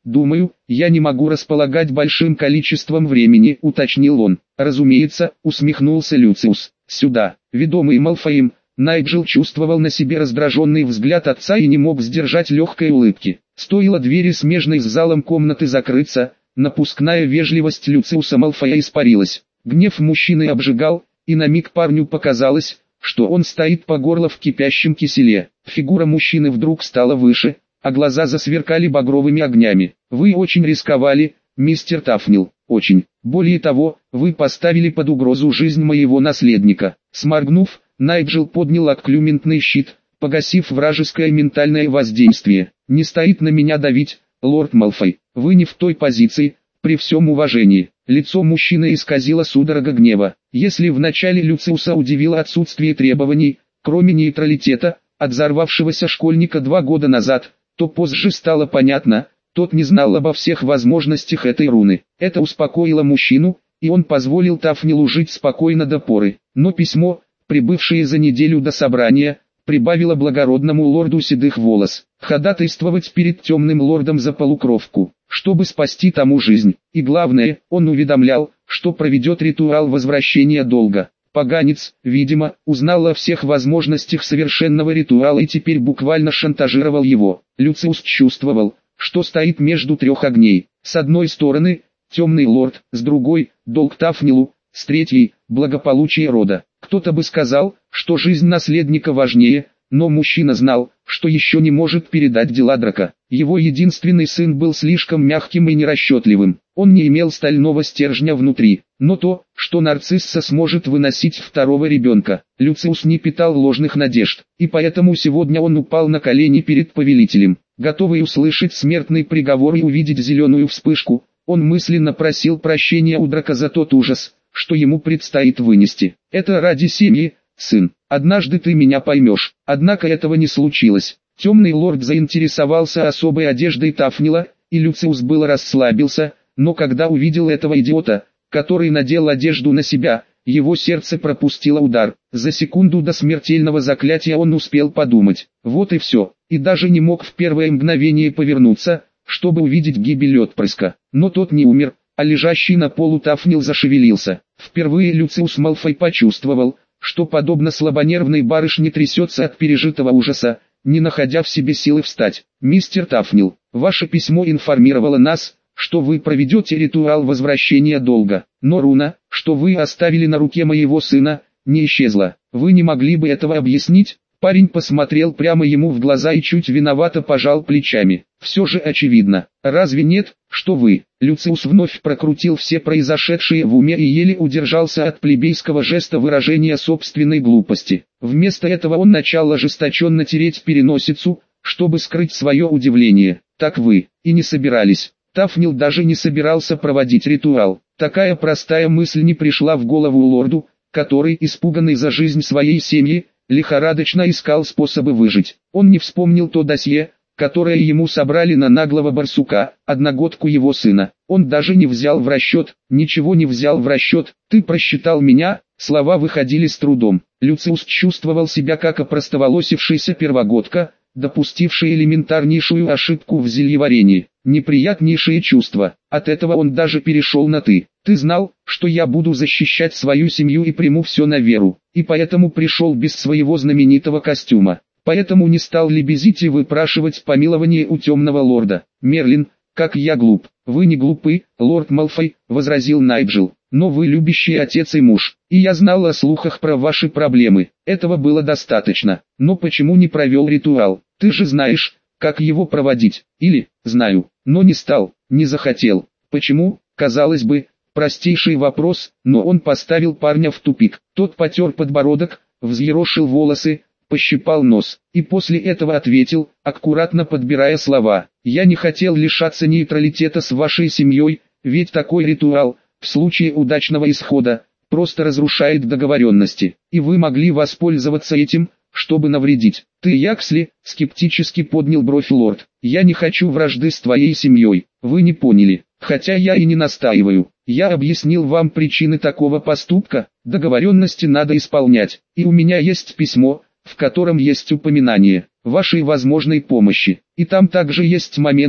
Думаю, я не могу располагать большим количеством времени, уточнил он. Разумеется, усмехнулся Люциус. Сюда. Ведомый Малфоем, Найджел чувствовал на себе раздраженный взгляд отца и не мог сдержать легкой улыбки. Стоило двери смежной с залом комнаты закрыться, напускная вежливость Люциуса Малфоя испарилась. Гнев мужчины обжигал, и на миг парню показалось, что он стоит по горло в кипящем киселе. Фигура мужчины вдруг стала выше, а глаза засверкали багровыми огнями. «Вы очень рисковали, мистер Тафнил, очень. Более того, вы поставили под угрозу жизнь моего наследника». Сморгнув, Найджел поднял акклюментный щит, погасив вражеское ментальное воздействие. «Не стоит на меня давить, лорд Малфой, вы не в той позиции, при всем уважении». Лицо мужчины исказило судорога гнева. Если вначале Люциуса удивило отсутствие требований, кроме нейтралитета, от взорвавшегося школьника 2 года назад, то позже стало понятно, тот не знал обо всех возможностях этой руны. Это успокоило мужчину, и он позволил Тафнилу жить спокойно до поры. Но письмо, прибывшее за неделю до собрания, прибавило благородному лорду седых волос. Ходатайствовать перед темным лордом за полукровку, чтобы спасти тому жизнь. И главное, он уведомлял, что проведет ритуал возвращения долга. Поганец, видимо, узнал о всех возможностях совершенного ритуала и теперь буквально шантажировал его. Люциус чувствовал, что стоит между 3 огней. С одной стороны, темный лорд, с другой, долг Тафнилу, с третьей, благополучие рода. Кто-то бы сказал, что жизнь наследника важнее, но мужчина знал, что еще не может передать дела Драка. Его единственный сын был слишком мягким и нерасчетливым. Он не имел стального стержня внутри. Но то, что Нарцисса сможет выносить 2-го ребенка, Люциус не питал ложных надежд. И поэтому сегодня он упал на колени перед повелителем. Готовый услышать смертный приговор и увидеть зеленую вспышку, он мысленно просил прощения у Драка за тот ужас, что ему предстоит вынести. «Это ради семьи, сын. Однажды ты меня поймешь». Однако этого не случилось. Темный лорд заинтересовался особой одеждой Тафнила, и Люциус было расслабился, но когда увидел этого идиота, который надел одежду на себя, его сердце пропустило удар. За секунду до смертельного заклятия он успел подумать. Вот и все, и даже не мог в первое мгновение повернуться, чтобы увидеть гибель отпрыска. Но тот не умер, а лежащий на полу Тафнил зашевелился. Впервые Люциус Малфой почувствовал, что подобно слабонервной барышне трясется от пережитого ужаса, не находя в себе силы встать. «Мистер Тафнил, ваше письмо информировало нас, что вы проведете ритуал возвращения долга, но руна, что вы оставили на руке моего сына, не исчезла. Вы не могли бы этого объяснить?» Парень посмотрел прямо ему в глаза и чуть виновато пожал плечами. «Все же очевидно, разве нет, что вы?» Люциус вновь прокрутил все произошедшее в уме и еле удержался от плебейского жеста выражения собственной глупости. Вместо этого он начал ожесточенно тереть переносицу, чтобы скрыть свое удивление. «Так вы и не собирались». Тафнил даже не собирался проводить ритуал. Такая простая мысль не пришла в голову лорду, который, испуганный за жизнь своей семьи, лихорадочно искал способы выжить. Он не вспомнил то досье, которое ему собрали на наглого барсука, одногодку его сына. Он даже не взял в расчет, ничего не взял в расчет. «Ты просчитал меня?» Слова выходили с трудом. Люциус чувствовал себя как опростоволосившийся первогодка, допустивший элементарнейшую ошибку в зельеварении. Неприятнейшее чувство. От этого он даже перешел на «ты». «Ты знал, что я буду защищать свою семью и приму все на веру, и поэтому пришел без своего знаменитого костюма. Поэтому не стал лебезить и выпрашивать помилование у темного лорда. Мерлин, как я глуп». «Вы не глупы, лорд Малфой», — возразил Найджел, «но вы любящий отец и муж, и я знал о слухах про ваши проблемы. Этого было достаточно. Но почему не провел ритуал? Ты же знаешь, как его проводить». «Или, знаю, но не стал, не захотел». «Почему?» Казалось бы, простейший вопрос, но он поставил парня в тупик. Тот потер подбородок, взъерошил волосы, пощипал нос, и после этого ответил, аккуратно подбирая слова: «Я не хотел лишаться нейтралитета с вашей семьей, ведь такой ритуал, в случае удачного исхода, просто разрушает договоренности, и вы могли воспользоваться этим, чтобы навредить». «Ты Яксли?» — скептически поднял бровь лорд. «Я не хочу вражды с твоей семьей, вы не поняли, хотя я и не настаиваю. Я объяснил вам причины такого поступка, договоренности надо исполнять, и у меня есть письмо, в котором есть упоминание вашей возможной помощи, и там также есть момент,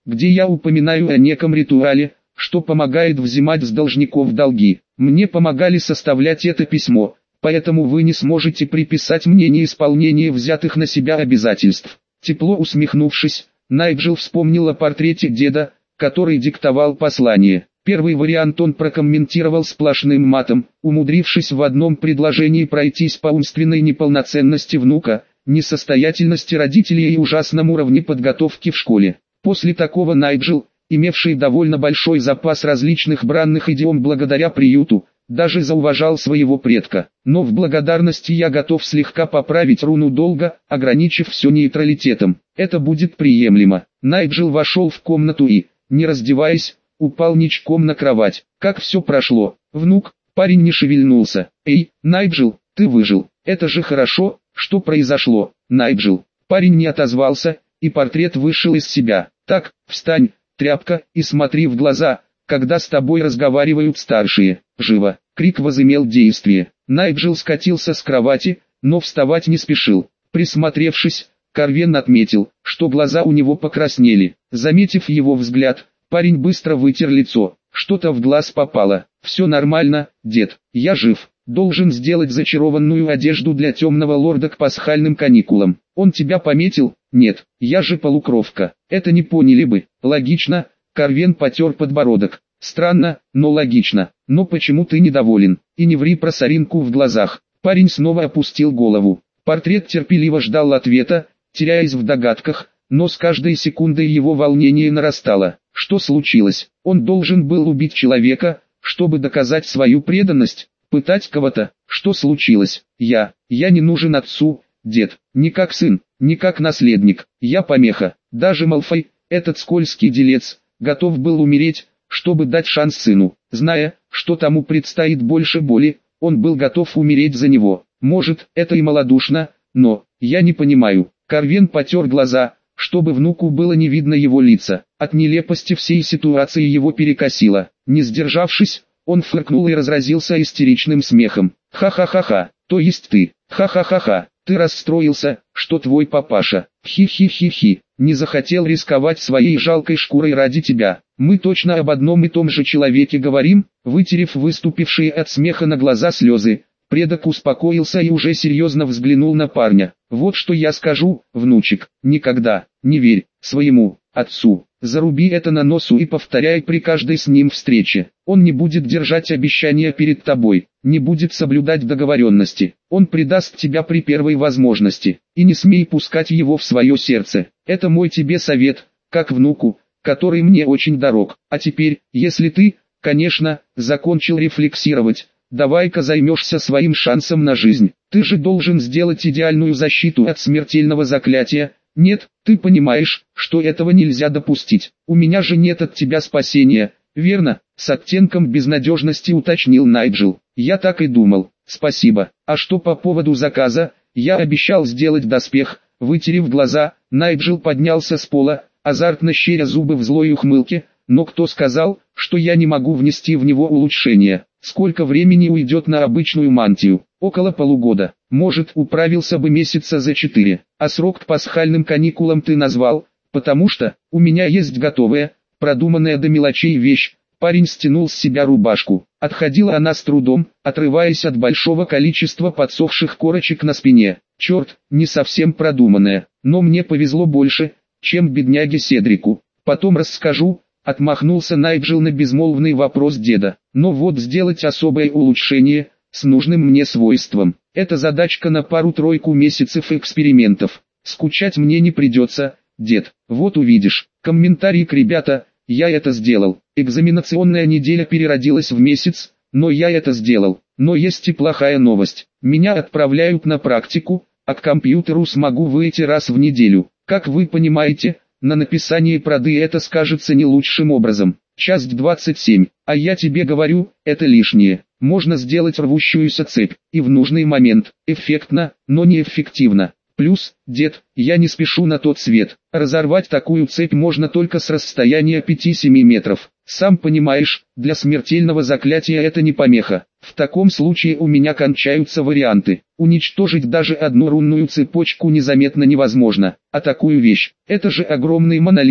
где я упоминаю о неком ритуале, что помогает взимать с должников долги. Мне помогали составлять это письмо, поэтому вы не сможете приписать мне неисполнение взятых на себя обязательств. Тепло усмехнувшись, Найджел вспомнил о портрете деда, который диктовал послание. Первый вариант он прокомментировал сплошным матом, умудрившись в одном предложении пройтись по умственной неполноценности внука, несостоятельности родителей и ужасном уровне подготовки в школе. После такого Найджел, имевший довольно большой запас различных бранных идиом благодаря приюту, даже зауважал своего предка. Но в благодарности я готов слегка поправить руну долга, ограничив все нейтралитетом. Это будет приемлемо. Найджел вошел в комнату и, не раздеваясь, упал ничком на кровать. Как все прошло, внук? Парень не шевельнулся. Эй, Найджел, ты выжил. Это же хорошо. Что произошло, Найджел? Парень не отозвался, и портрет вышел из себя. Так, встань, тряпка, и смотри в глаза, когда с тобой разговаривают старшие. Живо! Крик возымел действие. Найджел скатился с кровати, но вставать не спешил. Присмотревшись, Карвен отметил, что глаза у него покраснели. Заметив его взгляд, парень быстро вытер лицо. Что-то в глаз попало. Все нормально, дед, я жив. Должен сделать зачарованную одежду для темного лорда к пасхальным каникулам. Он тебя пометил? Нет, я же полукровка. Это не поняли бы. Логично. Карвен потер подбородок. Странно, но логично. Но почему ты недоволен? И не ври про соринку в глазах. Парень снова опустил голову. Портрет терпеливо ждал ответа, теряясь в догадках, но с каждой секундой его волнение нарастало. Что случилось? Он должен был убить человека, чтобы доказать свою преданность, пытать кого-то. Что случилось? Я не нужен отцу, дед, не как сын, не как наследник. Я помеха. Даже Малфой, этот скользкий делец, готов был умереть, чтобы дать шанс сыну. Зная, что тому предстоит больше боли, он был готов умереть за него. Может, это и малодушно, но, я не понимаю. Карвен потер глаза, чтобы внуку было не видно его лица. От нелепости всей ситуации его перекосило. Не сдержавшись, он фыркнул и разразился истеричным смехом. Ха-ха-ха-ха, то есть ты, ха-ха-ха-ха, ты расстроился, что твой папаша, хи-хи-хи-хи, не захотел рисковать своей жалкой шкурой ради тебя. Мы точно об одном и том же человеке говорим. Вытерев выступившие от смеха на глаза слезы, предок успокоился и уже серьезно взглянул на парня. Вот что я скажу, внучек, никогда не верь своему отцу. Заруби это на носу и повторяй при каждой с ним встрече. Он не будет держать обещания перед тобой, не будет соблюдать договоренности. Он предаст тебя при первой возможности. И не смей пускать его в свое сердце. Это мой тебе совет, как внуку, который мне очень дорог. А теперь, если ты, конечно, закончил рефлексировать, давай-ка займешься своим шансом на жизнь. Ты же должен сделать идеальную защиту от смертельного заклятия. Нет, ты понимаешь, что этого нельзя допустить. У меня же нет от тебя спасения, верно? С оттенком безнадежности уточнил Найджел. Я так и думал. Спасибо. А что по поводу заказа? Я обещал сделать доспех. Вытерев глаза, Найджел поднялся с пола, азартно щеря зубы в злой ухмылке. Но кто сказал, что я не могу внести в него улучшения? Сколько времени уйдет на обычную мантию? Около полугода. Может, управился бы месяца за 4. А срок к пасхальным каникулам ты назвал, потому что у меня есть готовая, продуманная до мелочей вещь. Парень стянул с себя рубашку. Отходила она с трудом, отрываясь от большого количества подсохших корочек на спине. Черт, не совсем продуманная, но мне повезло больше, чем бедняге Седрику. Потом расскажу. Отмахнулся Найджел на безмолвный вопрос деда. Но вот сделать особое улучшение, с нужным мне свойством. Это задачка на пару-тройку месяцев экспериментов. Скучать мне не придется, дед. Вот увидишь. Комментарий: ребята, я это сделал. Экзаменационная неделя переродилась в месяц, но я это сделал. Но есть и плохая новость. Меня отправляют на практику, а к компьютеру смогу выйти раз в неделю. Как вы понимаете, на написании проды это скажется не лучшим образом. Часть 27. А я тебе говорю, это лишнее. Можно сделать рвущуюся цепь, и в нужный момент. Эффектно, но неэффективно. Плюс, дед, я не спешу на тот свет. Разорвать такую цепь можно только с расстояния 5-7 метров. Сам понимаешь, для смертельного заклятия это не помеха. В таком случае у меня кончаются варианты. Уничтожить даже одну рунную цепочку незаметно невозможно. А такую вещь, это же огромный монолит,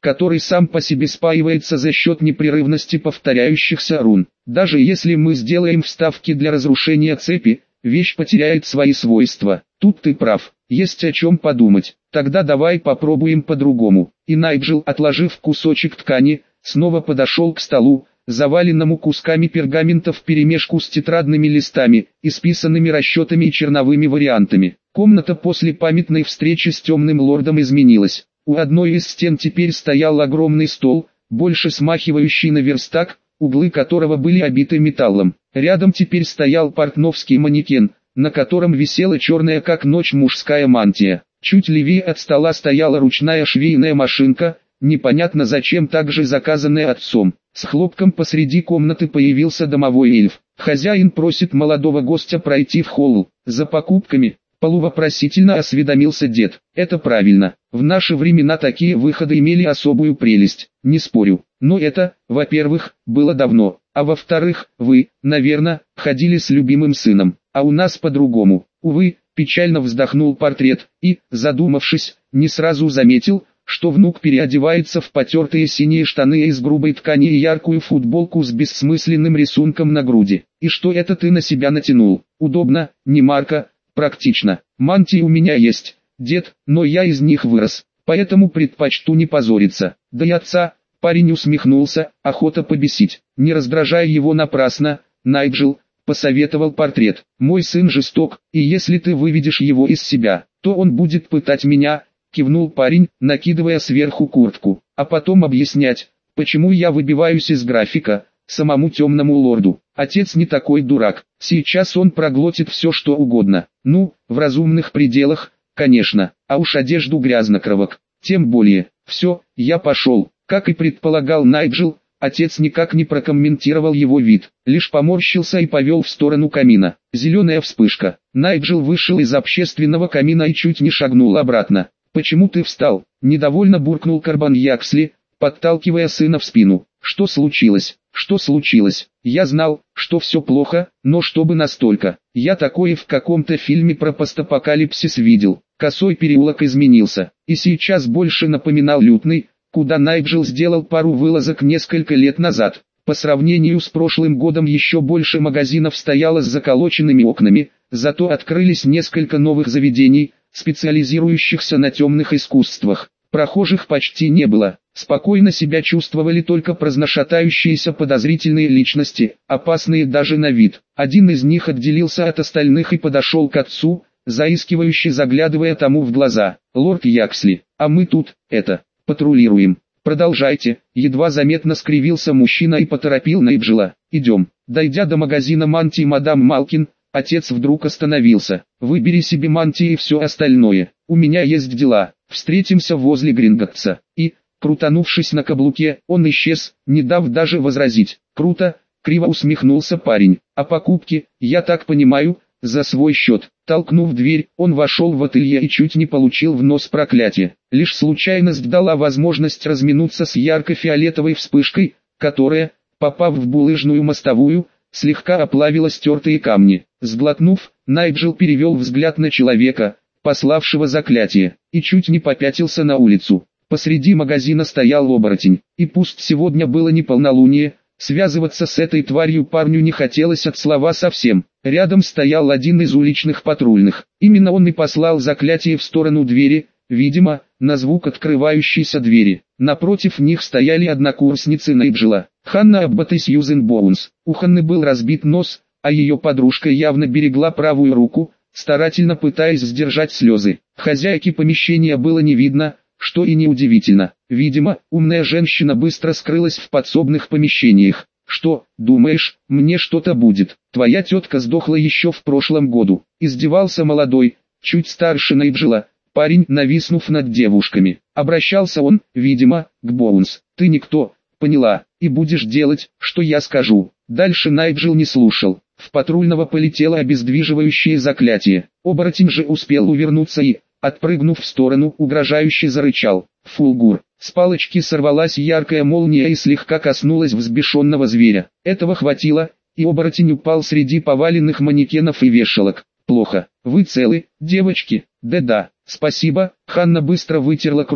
который сам по себе спаивается за счет непрерывности повторяющихся рун. Даже если мы сделаем вставки для разрушения цепи, вещь потеряет свои свойства. Тут ты прав, есть о чем подумать. Тогда давай попробуем по-другому. И Найджел, отложив кусочек ткани, снова подошел к столу, заваленному кусками пергамента вперемешку с тетрадными листами, исписанными расчетами и черновыми вариантами. Комната после памятной встречи с темным лордом изменилась. У одной из стен теперь стоял огромный стол, больше смахивающий на верстак, углы которого были обиты металлом. Рядом теперь стоял портновский манекен, на котором висела черная как ночь мужская мантия. Чуть левее от стола стояла ручная швейная машинка, непонятно зачем также заказанная отцом. С хлопком посреди комнаты появился домовой эльф. Хозяин просит молодого гостя пройти в холл за покупками. Полувопросительно осведомился дед. Это правильно. В наши времена такие выходы имели особую прелесть, не спорю. Но это, во-первых, было давно, а во-вторых, вы, наверное, ходили с любимым сыном, а у нас по-другому. Увы, печально вздохнул портрет и, задумавшись, не сразу заметил, что внук переодевается в потертые синие штаны из грубой ткани и яркую футболку с бессмысленным рисунком на груди. И что это ты на себя натянул? Удобно, не марка. Практично. Мантии у меня есть, дед, но я из них вырос, поэтому предпочту не позориться. Да и отца, парень усмехнулся, охота побесить. Не раздражай его напрасно, Найджел, посоветовал портрет. Мой сын жесток, и если ты выведешь его из себя, то он будет пытать меня, кивнул парень, накидывая сверху куртку, а потом объяснять, почему я выбиваюсь из графика, самому темному лорду. Отец не такой дурак, сейчас он проглотит все что угодно. Ну, в разумных пределах, конечно, а уж одежду грязнокровок, тем более. Все, я пошел. Как и предполагал Найджел, отец никак не прокомментировал его вид, лишь поморщился и повел в сторону камина. Зеленая вспышка. Найджел вышел из общественного камина и чуть не шагнул обратно. «Почему ты встал?» – недовольно буркнул Карбан Яксли, подталкивая сына в спину. «Что случилось? Что случилось? Я знал, что все плохо, но чтобы настолько. Я такое в каком-то фильме про постапокалипсис видел». Косой переулок изменился, и сейчас больше напоминал Лютный, куда Найджел сделал пару вылазок несколько лет назад. По сравнению с прошлым годом еще больше магазинов стояло с заколоченными окнами, зато открылись несколько новых заведений, специализирующихся на темных искусствах. Прохожих почти не было, спокойно себя чувствовали только праздношатающиеся подозрительные личности, опасные даже на вид. Один из них отделился от остальных и подошел к отцу, заискивающе заглядывая тому в глаза. «Лорд Яксли, а мы тут, патрулируем». «Продолжайте», едва заметно скривился мужчина и поторопил Найджела. «Идем». Дойдя до магазина мантий мадам Малкин, отец вдруг остановился. «Выбери себе мантии и все остальное, у меня есть дела, встретимся возле Гринготтса». И, крутанувшись на каблуке, он исчез, не дав даже возразить. «Круто», криво усмехнулся парень. «А покупки, я так понимаю, за свой счет». Толкнув дверь, он вошел в ателье и чуть не получил в нос проклятие. Лишь случайность дала возможность разминуться с ярко-фиолетовой вспышкой, которая, попав в булыжную мостовую, слегка оплавила стертые камни. Сглотнув, Найджел перевел взгляд на человека, пославшего заклятие, и чуть не попятился на улицу. Посреди магазина стоял оборотень, и пусть сегодня было не полнолуние, связываться с этой тварью парню не хотелось от слова совсем. Рядом стоял один из уличных патрульных, именно он и послал заклятие в сторону двери, видимо, на звук открывающейся двери. Напротив них стояли однокурсницы Найджела, Ханна Аббат и Сьюзен Боунс. У Ханны был разбит нос, а ее подружка явно берегла правую руку, старательно пытаясь сдержать слезы. Хозяйки помещения было не видно, что и неудивительно. Видимо, умная женщина быстро скрылась в подсобных помещениях. «Что, думаешь, мне что-то будет? Твоя тетка сдохла еще в прошлом году». Издевался молодой, чуть старше Найджела, парень, нависнув над девушками. Обращался он, видимо, к Боунс. «Ты никто, поняла, и будешь делать, что я скажу». Дальше Найджел не слушал. В патрульного полетело обездвиживающее заклятие. Оборотень же успел увернуться и, отпрыгнув в сторону, угрожающе зарычал. Фулгур. С палочки сорвалась яркая молния и слегка коснулась взбешенного зверя. Этого хватило, и оборотень упал среди поваленных манекенов и вешалок. «Плохо. Вы целы, девочки?» «Да-да, спасибо». Ханна быстро вытерла кровь,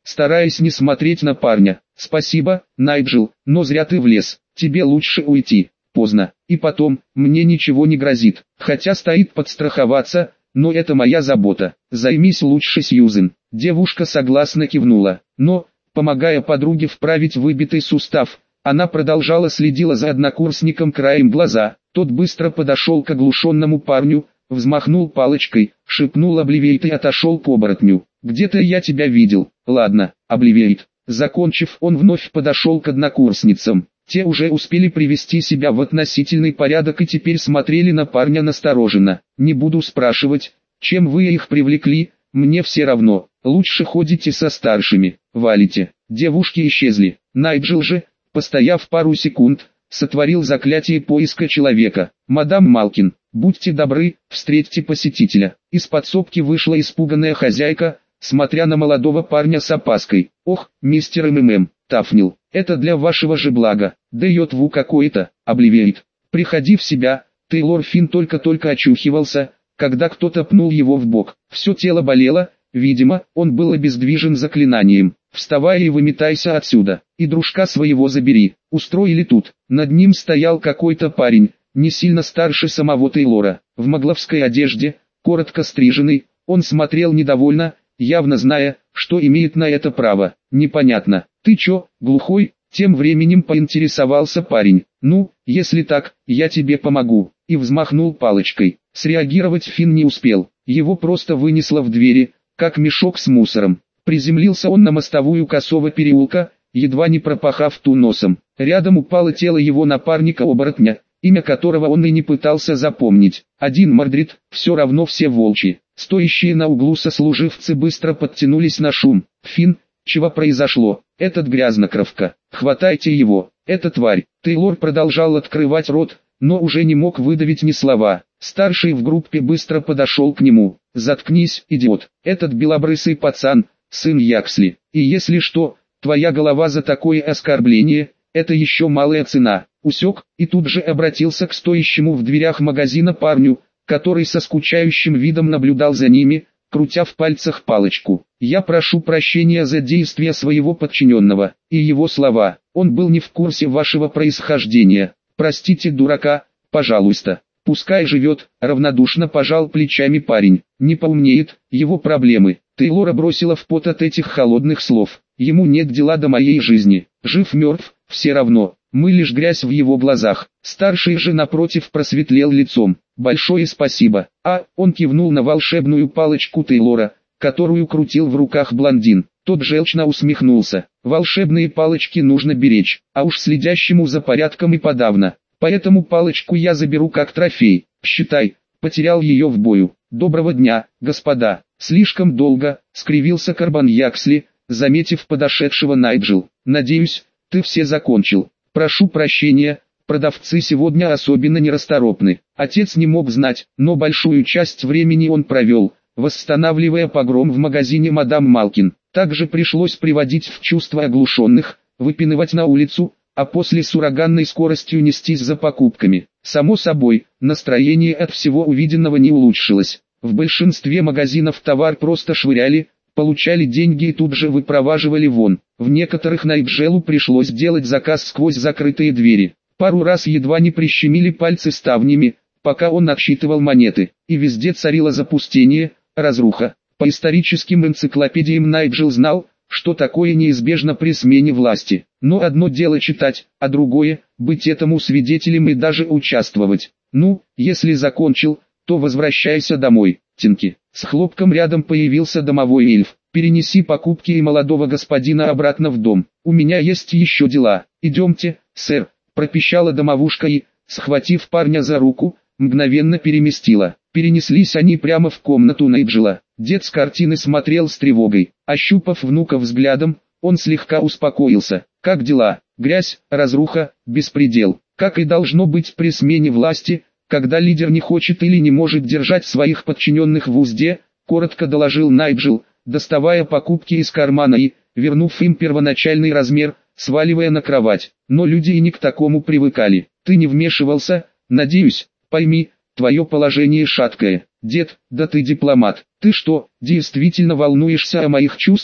стараясь не смотреть на парня. «Спасибо, Найджел, но зря ты влез, тебе лучше уйти, поздно, и потом, мне ничего не грозит, хотя стоит подстраховаться, но это моя забота, займись лучше, Сьюзен». Девушка согласно кивнула, но, помогая подруге вправить выбитый сустав, она продолжала следила за однокурсником краем глаза. Тот быстро подошел к оглушенному парню, взмахнул палочкой, шепнул «Обливиэйт» и отошел к оборотню. «Где-то я тебя видел». «Ладно, Обливиэйт». Закончив, он вновь подошел к однокурсницам. Те уже успели привести себя в относительный порядок и теперь смотрели на парня настороженно. «Не буду спрашивать, чем вы их привлекли, мне все равно. Лучше ходите со старшими, валите». Девушки исчезли. Найджел же, постояв пару секунд, сотворил заклятие поиска человека. «Мадам Малкин, будьте добры, встретьте посетителя». Из подсобки вышла испуганная хозяйка, смотря на молодого парня с опаской. «Ох, мистер МММ, Тафнил, это для вашего же блага, дает ву какой-то, Обливиэйт. Приходи в себя». Тейлор Финн только-только очухивался, когда кто-то пнул его в бок. Все тело болело, видимо, он был обездвижен заклинанием. «Вставай и выметайся отсюда, и дружка своего забери». Устроили тут. Над ним стоял какой-то парень, не сильно старше самого Тейлора, в могловской одежде, коротко стриженный. Он смотрел недовольно, явно зная, что имеет на это право. «Непонятно, ты чё, глухой?» Тем временем поинтересовался парень. «Ну, если так, я тебе помогу», и взмахнул палочкой. Среагировать Финн не успел, его просто вынесло в двери, как мешок с мусором. Приземлился он на мостовую косого переулка, едва не пропахав ту носом. Рядом упало тело его напарника-оборотня, имя которого он и не пытался запомнить. Один Мордрид, все равно все волчьи. Стоящие на углу сослуживцы быстро подтянулись на шум. «Финн, чего произошло? Этот грязнокровка, хватайте его, эта тварь». Тейлор продолжал открывать рот, но уже не мог выдавить ни слова. Старший в группе быстро подошел к нему. «Заткнись, идиот, этот белобрысый пацан, сын Яксли, и если что, твоя голова за такое оскорбление, это еще малая цена». Усек, и тут же обратился к стоящему в дверях магазина парню, который со скучающим видом наблюдал за ними, крутя в пальцах палочку. «Я прошу прощения за действия своего подчиненного, и его слова, он был не в курсе вашего происхождения. Простите дурака, пожалуйста, пускай живет», равнодушно пожал плечами парень. «Не поумнеет, его проблемы». Тейлора бросила в пот от этих холодных слов. «Ему нет дела до моей жизни, жив-мертв, все равно, мы лишь грязь в его глазах». Старший же напротив просветлел лицом. «Большое спасибо». Он кивнул на волшебную палочку Тейлора, которую крутил в руках блондин. Тот желчно усмехнулся. «Волшебные палочки нужно беречь, а уж следящему за порядком и подавно. Поэтому палочку я заберу как трофей. Считай, потерял ее в бою. Доброго дня, господа». «Слишком долго», — скривился Карбан Яксли, заметив подошедшего Найджел. «Надеюсь, ты все закончил. Прошу прощения, продавцы сегодня особенно нерасторопны». Отец не мог знать, но большую часть времени он провел, восстанавливая погром в магазине мадам Малкин. Также пришлось приводить в чувство оглушенных, выпинывать на улицу, а после с ураганной скоростью нестись за покупками. Само собой, настроение от всего увиденного не улучшилось. В большинстве магазинов товар просто швыряли, получали деньги и тут же выпроваживали вон. В некоторых Найджелу пришлось делать заказ сквозь закрытые двери. Пару раз едва не прищемили пальцы ставнями, пока он отсчитывал монеты. И везде царило запустение, разруха. По историческим энциклопедиям Найджел знал, что такое неизбежно при смене власти. Но одно дело читать, а другое – быть этому свидетелем и даже участвовать. «Ну, если закончил, то возвращайся домой, Тинки». С хлопком рядом появился домовой эльф. «Перенеси покупки и молодого господина обратно в дом. У меня есть еще дела. Идемте, сэр», – пропищала домовушка и, схватив парня за руку, мгновенно переместила. Перенеслись они прямо в комнату Найджела. Дед с картины смотрел с тревогой. Ощупав внука взглядом, он слегка успокоился. «Как дела? Грязь, разруха, беспредел. Как и должно быть при смене власти, когда лидер не хочет или не может держать своих подчиненных в узде», коротко доложил Найджел, доставая покупки из кармана и, вернув им первоначальный размер, сваливая на кровать. «Но люди и не к такому привыкали. Ты не вмешивался, надеюсь, пойми, твое положение шаткое». «Дед, да ты дипломат. Ты что, действительно волнуешься о моих чувствах?»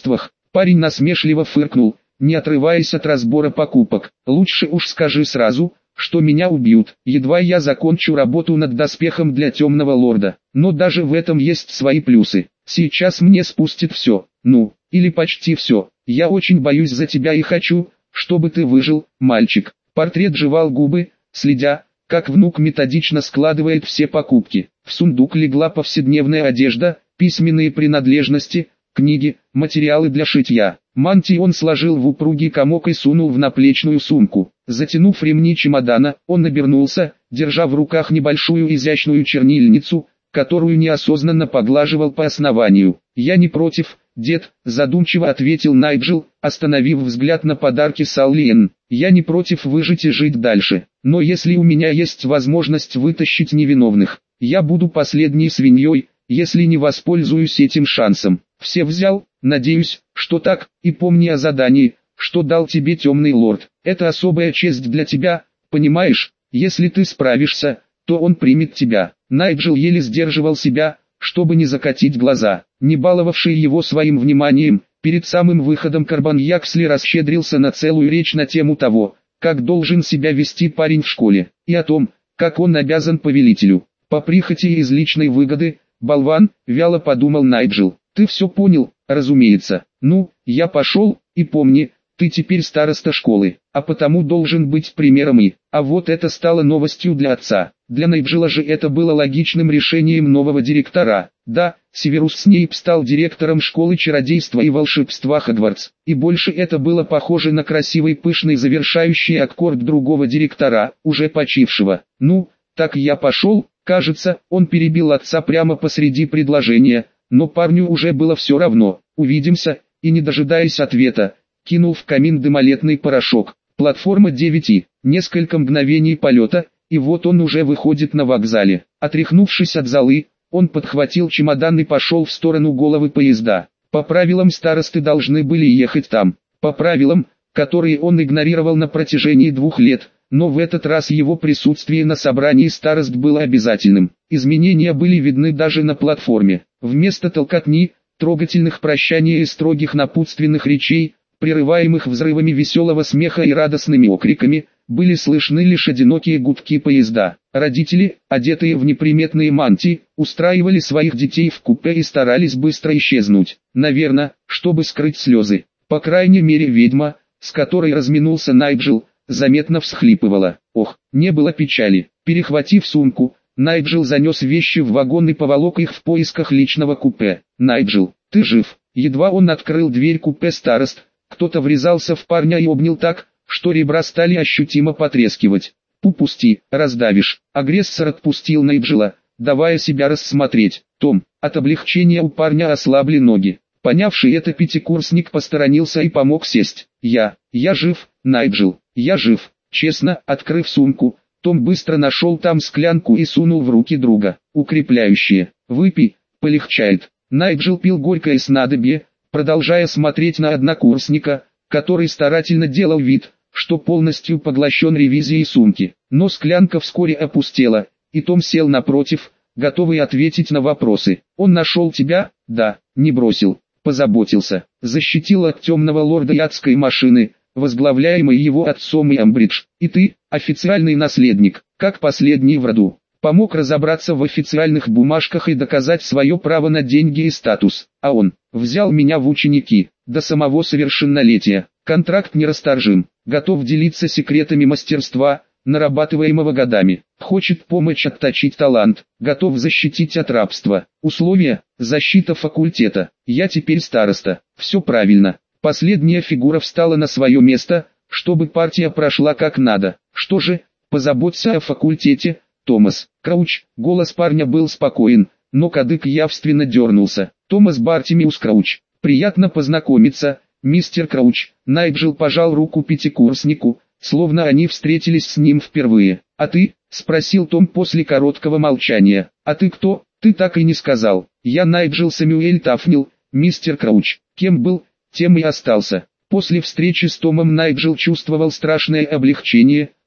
Парень насмешливо фыркнул, не отрываясь от разбора покупок. Лучше уж скажи сразу, что меня убьют, едва я закончу работу над доспехом для темного лорда. Но даже в этом есть свои плюсы. Сейчас мне спустят все, ну, или почти все. Я очень боюсь за тебя и хочу, чтобы ты выжил, мальчик. Портрет жевал губы, следя, как внук методично складывает все покупки. В сундук легла повседневная одежда, письменные принадлежности, книги, материалы для шитья. Мантию он сложил в упругий комок и сунул в наплечную сумку. Затянув ремни чемодана, он обернулся, держа в руках небольшую изящную чернильницу, которую неосознанно поглаживал по основанию. «Я не против, дед», — задумчиво ответил Найджел, остановив взгляд на подарки Саллиен. «Я не против выжить и жить дальше. Но если у меня есть возможность вытащить невиновных, я буду последней свиньей, если не воспользуюсь этим шансом. Все взял, надеюсь, что так, и помни о задании, что дал тебе темный лорд. Это особая честь для тебя, понимаешь? Если ты справишься, то он примет тебя». Найджел еле сдерживал себя, чтобы не закатить глаза. Не баловавший его своим вниманием, перед самым выходом Карбан-Яксли расщедрился на целую речь на тему того, как должен себя вести парень в школе, и о том, как он обязан повелителю. По прихоти и из личной выгоды, болван, вяло подумал Найджел. Ты все понял, разумеется. Ну, я пошел, и помни, ты теперь староста школы, а потому должен быть примером и... А вот это стало новостью для отца. Для Найджела же это было логичным решением нового директора. Да, Северус Снейп стал директором школы чародейства и волшебства Хогвартс. И больше это было похоже на красивый пышный завершающий аккорд другого директора, уже почившего. Ну, так я пошел, кажется, он перебил отца прямо посреди предложения, но парню уже было все равно. Увидимся, и не дожидаясь ответа, кинул в камин дымолетный порошок. Платформа 9, несколько мгновений полета, и вот он уже выходит на вокзале. Отряхнувшись от золы, он подхватил чемодан и пошел в сторону головы поезда. По правилам старосты должны были ехать там. По правилам, которые он игнорировал на протяжении 2 лет, но в этот раз его присутствие на собрании старост было обязательным. Изменения были видны даже на платформе. Вместо толкотни, трогательных прощаний и строгих напутственных речей, прерываемых взрывами веселого смеха и радостными окриками, были слышны лишь одинокие гудки поезда. Родители, одетые в неприметные мантии, устраивали своих детей в купе и старались быстро исчезнуть. Наверное, чтобы скрыть слезы. По крайней мере ведьма, с которой разминулся Найджел, заметно всхлипывала. Ох, не было печали. Перехватив сумку, Найджел занес вещи в вагон и поволок их в поисках личного купе. «Найджел, ты жив?» Едва он открыл дверь купе старост, кто-то врезался в парня и обнял так, что ребра стали ощутимо потрескивать. «Пупусти, раздавишь». Агрессор отпустил Найджела, давая себя рассмотреть. Том, от облегчения у парня ослабли ноги. Понявший это пятикурсник посторонился и помог сесть. Я жив, Найджел, я жив». Честно, открыв сумку, Том быстро нашел там склянку и сунул в руки друга. «Укрепляющее. Выпей, полегчает». Найджел пил горькое снадобье, продолжая смотреть на однокурсника, который старательно делал вид, что полностью поглощен ревизией сумки. Но склянка вскоре опустела, и Том сел напротив, готовый ответить на вопросы. «Он нашел тебя?» «Да, не бросил, позаботился, защитил от темного лорда и адской машины, возглавляемой его отцом и Амбридж. И ты, официальный наследник, как последний в роду, помог разобраться в официальных бумажках и доказать свое право на деньги и статус. А он взял меня в ученики, до самого совершеннолетия. Контракт нерасторжим, готов делиться секретами мастерства, нарабатываемого годами. Хочет помочь отточить талант, готов защитить от рабства. Условия: защита факультета. Я теперь староста. Все правильно». Последняя фигура встала на свое место, чтобы партия прошла как надо. «Что же, позаботься о факультете, Томас». Крауч, голос парня был спокоен, но кадык явственно дернулся. «Томас Бартимиус Крауч. Приятно познакомиться, мистер Крауч». Найджел пожал руку пятикурснику, словно они встретились с ним впервые. «А ты?» — спросил Том после короткого молчания. «А ты кто?» «Ты так и не сказал». «Я Найджел Сэмюэль Тафнил, мистер Крауч». Кем был, тем и остался. После встречи с Томом Найджел чувствовал страшное облегчение,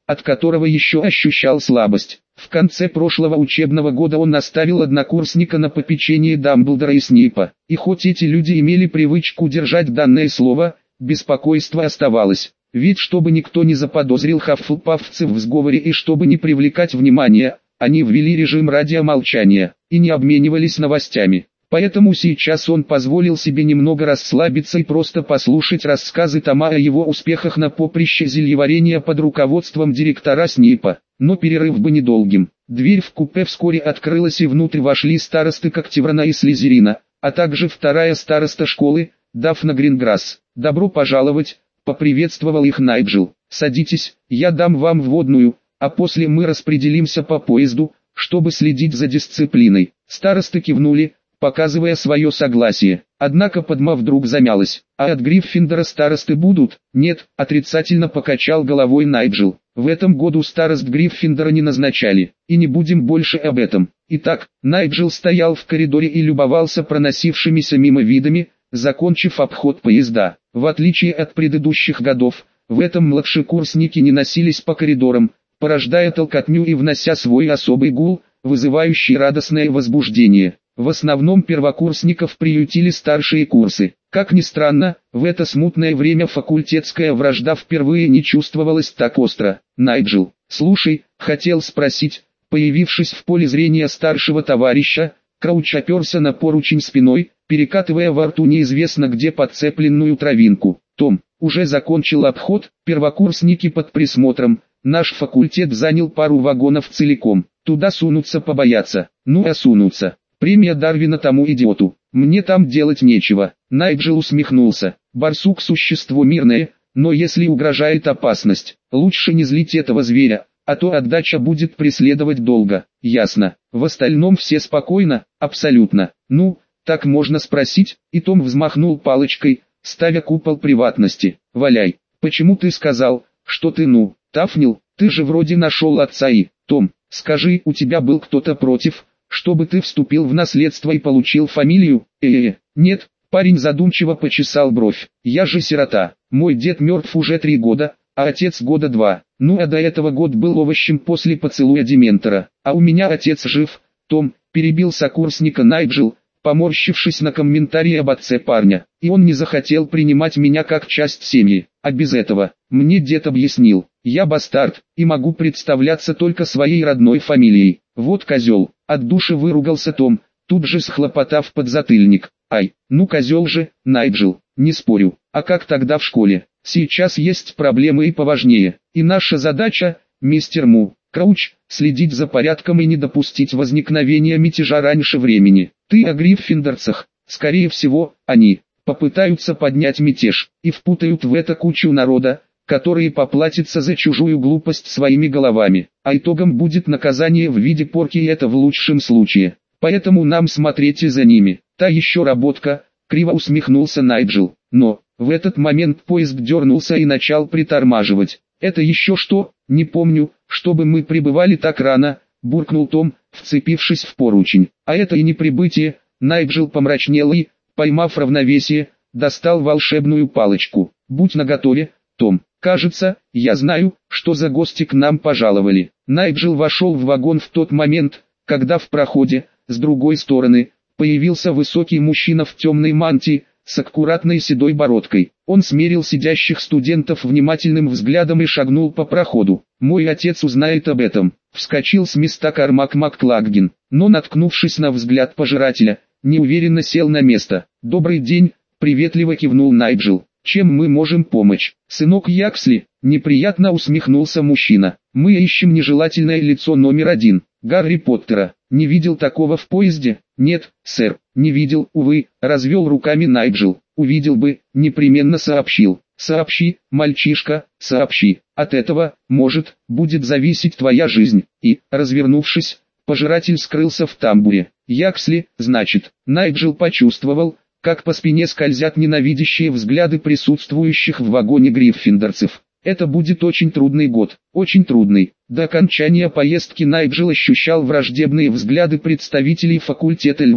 от которого еще ощущал слабость. В конце прошлого учебного года он оставил однокурсника на попечение Дамблдора и Снейпа, и хоть эти люди имели привычку держать данное слово, беспокойство оставалось. Ведь чтобы никто не заподозрил хаффлпафцев в сговоре и чтобы не привлекать внимания, они ввели режим радиомолчания и не обменивались новостями. Поэтому сейчас он позволил себе немного расслабиться и просто послушать рассказы Тома о его успехах на поприще зельеварения под руководством директора Снейпа. Но перерыв бы недолгим. Дверь в купе вскоре открылась и внутрь вошли старосты Когтеврана и Слизерина, а также вторая староста школы, Дафна Гринграсс. «Добро пожаловать», — поприветствовал их Найджел. «Садитесь, я дам вам вводную, а после мы распределимся по поезду, чтобы следить за дисциплиной». Старосты кивнули, показывая свое согласие. Однако Падма вдруг замялась. «А от Гриффиндора старосты будут?» «Нет», — отрицательно покачал головой Найджел. «В этом году старост Гриффиндора не назначали, и не будем больше об этом». Итак, Найджел стоял в коридоре и любовался проносившимися мимо видами, закончив обход поезда. В отличие от предыдущих годов, в этом младшекурсники не носились по коридорам, порождая толкотню и внося свой особый гул, вызывающий радостное возбуждение. В основном первокурсников приютили старшие курсы. Как ни странно, в это смутное время факультетская вражда впервые не чувствовалась так остро. «Найджел, слушай, хотел спросить», появившись в поле зрения старшего товарища, Крауч оперся на поручень спиной, перекатывая во рту неизвестно где подцепленную травинку. «Том, уже закончил обход, первокурсники под присмотром, наш факультет занял пару вагонов целиком, туда сунуться побояться». «Ну а сунуться. Премия Дарвина тому идиоту. Мне там делать нечего». Найджел усмехнулся. «Барсук существо мирное, но если угрожает опасность, лучше не злить этого зверя, а то отдача будет преследовать долго». «Ясно. В остальном все спокойно?» «Абсолютно. Ну, так можно спросить?» И Том взмахнул палочкой, ставя купол приватности. «Валяй. Почему ты сказал, что ты тафнил? Ты же вроде нашел отца и...» «Том, скажи, у тебя был кто-то против, чтобы ты вступил в наследство и получил фамилию?» Нет», парень задумчиво почесал бровь. «Я же сирота. Мой дед мертв уже 3 года, а отец года 2. Ну а до этого год был овощем после поцелуя Дементора. А у меня отец жив». «Том», перебил сокурсника Найджел, поморщившись на комментарии об отце парня. «И он не захотел принимать меня как часть семьи. А без этого, мне дед объяснил, я бастард, и могу представляться только своей родной фамилией. Вот козел». От души выругался Том, тут же схлопотав подзатыльник. «Ай, ну козел же, Найджел, не спорю. А как тогда в школе? Сейчас есть проблемы и поважнее. И наша задача, мистер Крауч, следить за порядком и не допустить возникновения мятежа раньше времени. Ты о гриффиндорцах, скорее всего, они попытаются поднять мятеж и впутают в это кучу народа, которые поплатятся за чужую глупость своими головами, а итогом будет наказание в виде порки, и это в лучшем случае. Поэтому нам смотреть и за ними. Та еще работка», — криво усмехнулся Найджел. Но в этот момент поезд дернулся и начал притормаживать. «Это еще что? Не помню, чтобы мы прибывали так рано», — буркнул Том, вцепившись в поручень. «А это и не прибытие». Найджел помрачнел и, поймав равновесие, достал волшебную палочку. «Будь наготове, Том. Кажется, я знаю, что за гости к нам пожаловали». Найджел вошел в вагон в тот момент, когда в проходе, с другой стороны, появился высокий мужчина в темной мантии, с аккуратной седой бородкой. Он смерил сидящих студентов внимательным взглядом и шагнул по проходу. «Мой отец узнает об этом», — вскочил с места Кармак Макклаггин, но, наткнувшись на взгляд пожирателя, неуверенно сел на место. «Добрый день», — приветливо кивнул Найджел. «Чем мы можем помочь?» «Сынок Яксли», — неприятно усмехнулся мужчина. «Мы ищем нежелательное лицо номер 1, Гарри Поттера. Не видел такого в поезде?» «Нет, сэр, не видел, увы», — развел руками Найджел. «Увидел бы, непременно сообщил». «Сообщи, мальчишка, сообщи. От этого, может, будет зависеть твоя жизнь». И, развернувшись, пожиратель скрылся в тамбуре. «Яксли, значит». Найджел почувствовал, как по спине скользят ненавидящие взгляды присутствующих в вагоне гриффиндорцев. Это будет очень трудный год, очень трудный. До окончания поездки Найджел ощущал враждебные взгляды представителей факультета львов.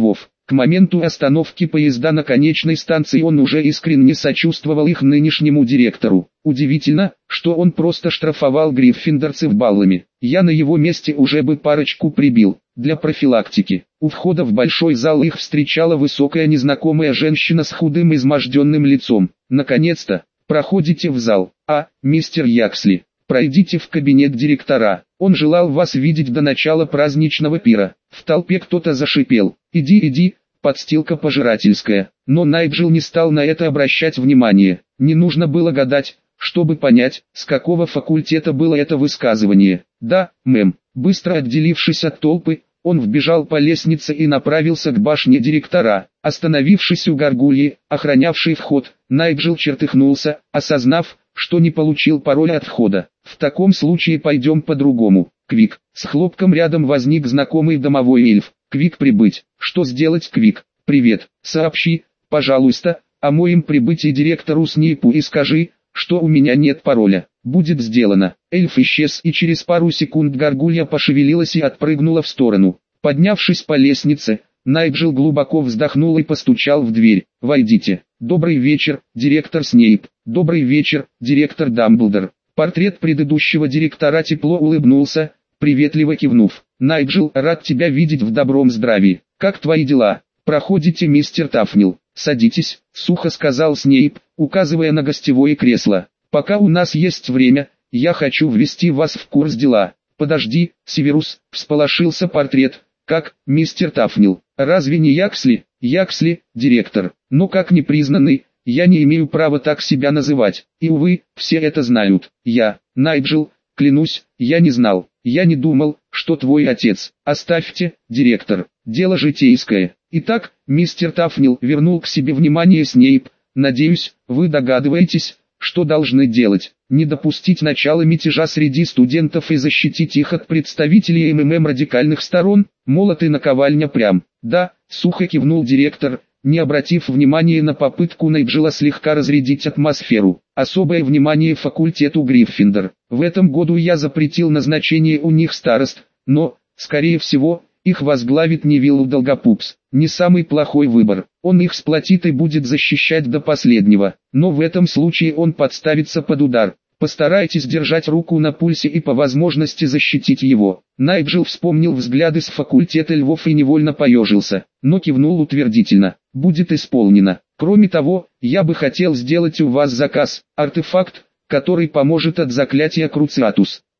К моменту остановки поезда на конечной станции он уже искренне сочувствовал их нынешнему директору. Удивительно, что он просто штрафовал гриффиндорцев баллами. Я на его месте уже бы парочку прибил, для профилактики. У входа в большой зал их встречала высокая незнакомая женщина с худым изможденным лицом. Наконец-то, проходите в зал. Мистер Яксли, пройдите в кабинет директора. Он желал вас видеть до начала праздничного пира. В толпе кто-то зашипел. Иди, подстилка пожирательская. Но Найджел не стал на это обращать внимание. Не нужно было гадать, чтобы понять, с какого факультета было это высказывание. Да, мэм. Быстро отделившись от толпы, он вбежал по лестнице и направился к башне директора. Остановившись у горгульи, охранявшей вход, Найджел чертыхнулся, осознав, что не получил пароля от входа. В таком случае пойдем по-другому. Квик. С хлопком рядом возник знакомый домовой эльф. Квик прибыть. Что сделать, Квик? Привет. Сообщи, пожалуйста, о моем прибытии директору Снейпу и скажи, что у меня нет пароля. Будет сделано. Эльф исчез, и через пару секунд горгулья пошевелилась и отпрыгнула в сторону. Поднявшись по лестнице, Найджел глубоко вздохнул и постучал в дверь. «Войдите». «Добрый вечер, директор Снейп». «Добрый вечер, директор Дамблдор». Портрет предыдущего директора тепло улыбнулся, приветливо кивнув. «Найджел, рад тебя видеть в добром здравии. Как твои дела? Проходите, мистер Тафнил. Садитесь», — сухо сказал Снейп, указывая на гостевое кресло. «Пока у нас есть время, я хочу ввести вас в курс дела». «Подожди, Северус», — всполошился портрет. «Как, мистер Тафнил? Разве не Яксли?» «Яксли, директор, но как непризнанный, я не имею права так себя называть. И увы, все это знают. Найджел, клянусь, я не знал. Я не думал, что твой отец». «Оставьте, директор, дело житейское». «Итак, мистер Тафнил вернул к себе внимание Снейп. Надеюсь, вы догадываетесь, что должны делать. Не допустить начала мятежа среди студентов и защитить их от представителей МММ радикальных сторон. Молот и наковальня прям». «Да», — сухо кивнул директор, не обратив внимания на попытку Найджела слегка разрядить атмосферу. «Особое внимание факультету Гриффиндор. В этом году я запретил назначение у них старост, но, скорее всего, их возглавит Невилл Долгопупс. Не самый плохой выбор. Он их сплотит и будет защищать до последнего, но в этом случае он подставится под удар. Постарайтесь держать руку на пульсе и по возможности защитить его». Найджел вспомнил взгляды с факультета львов и невольно поежился, но кивнул утвердительно. «Будет исполнено. Кроме того, я бы хотел сделать у вас заказ, артефакт, который поможет от заклятия Круциатус.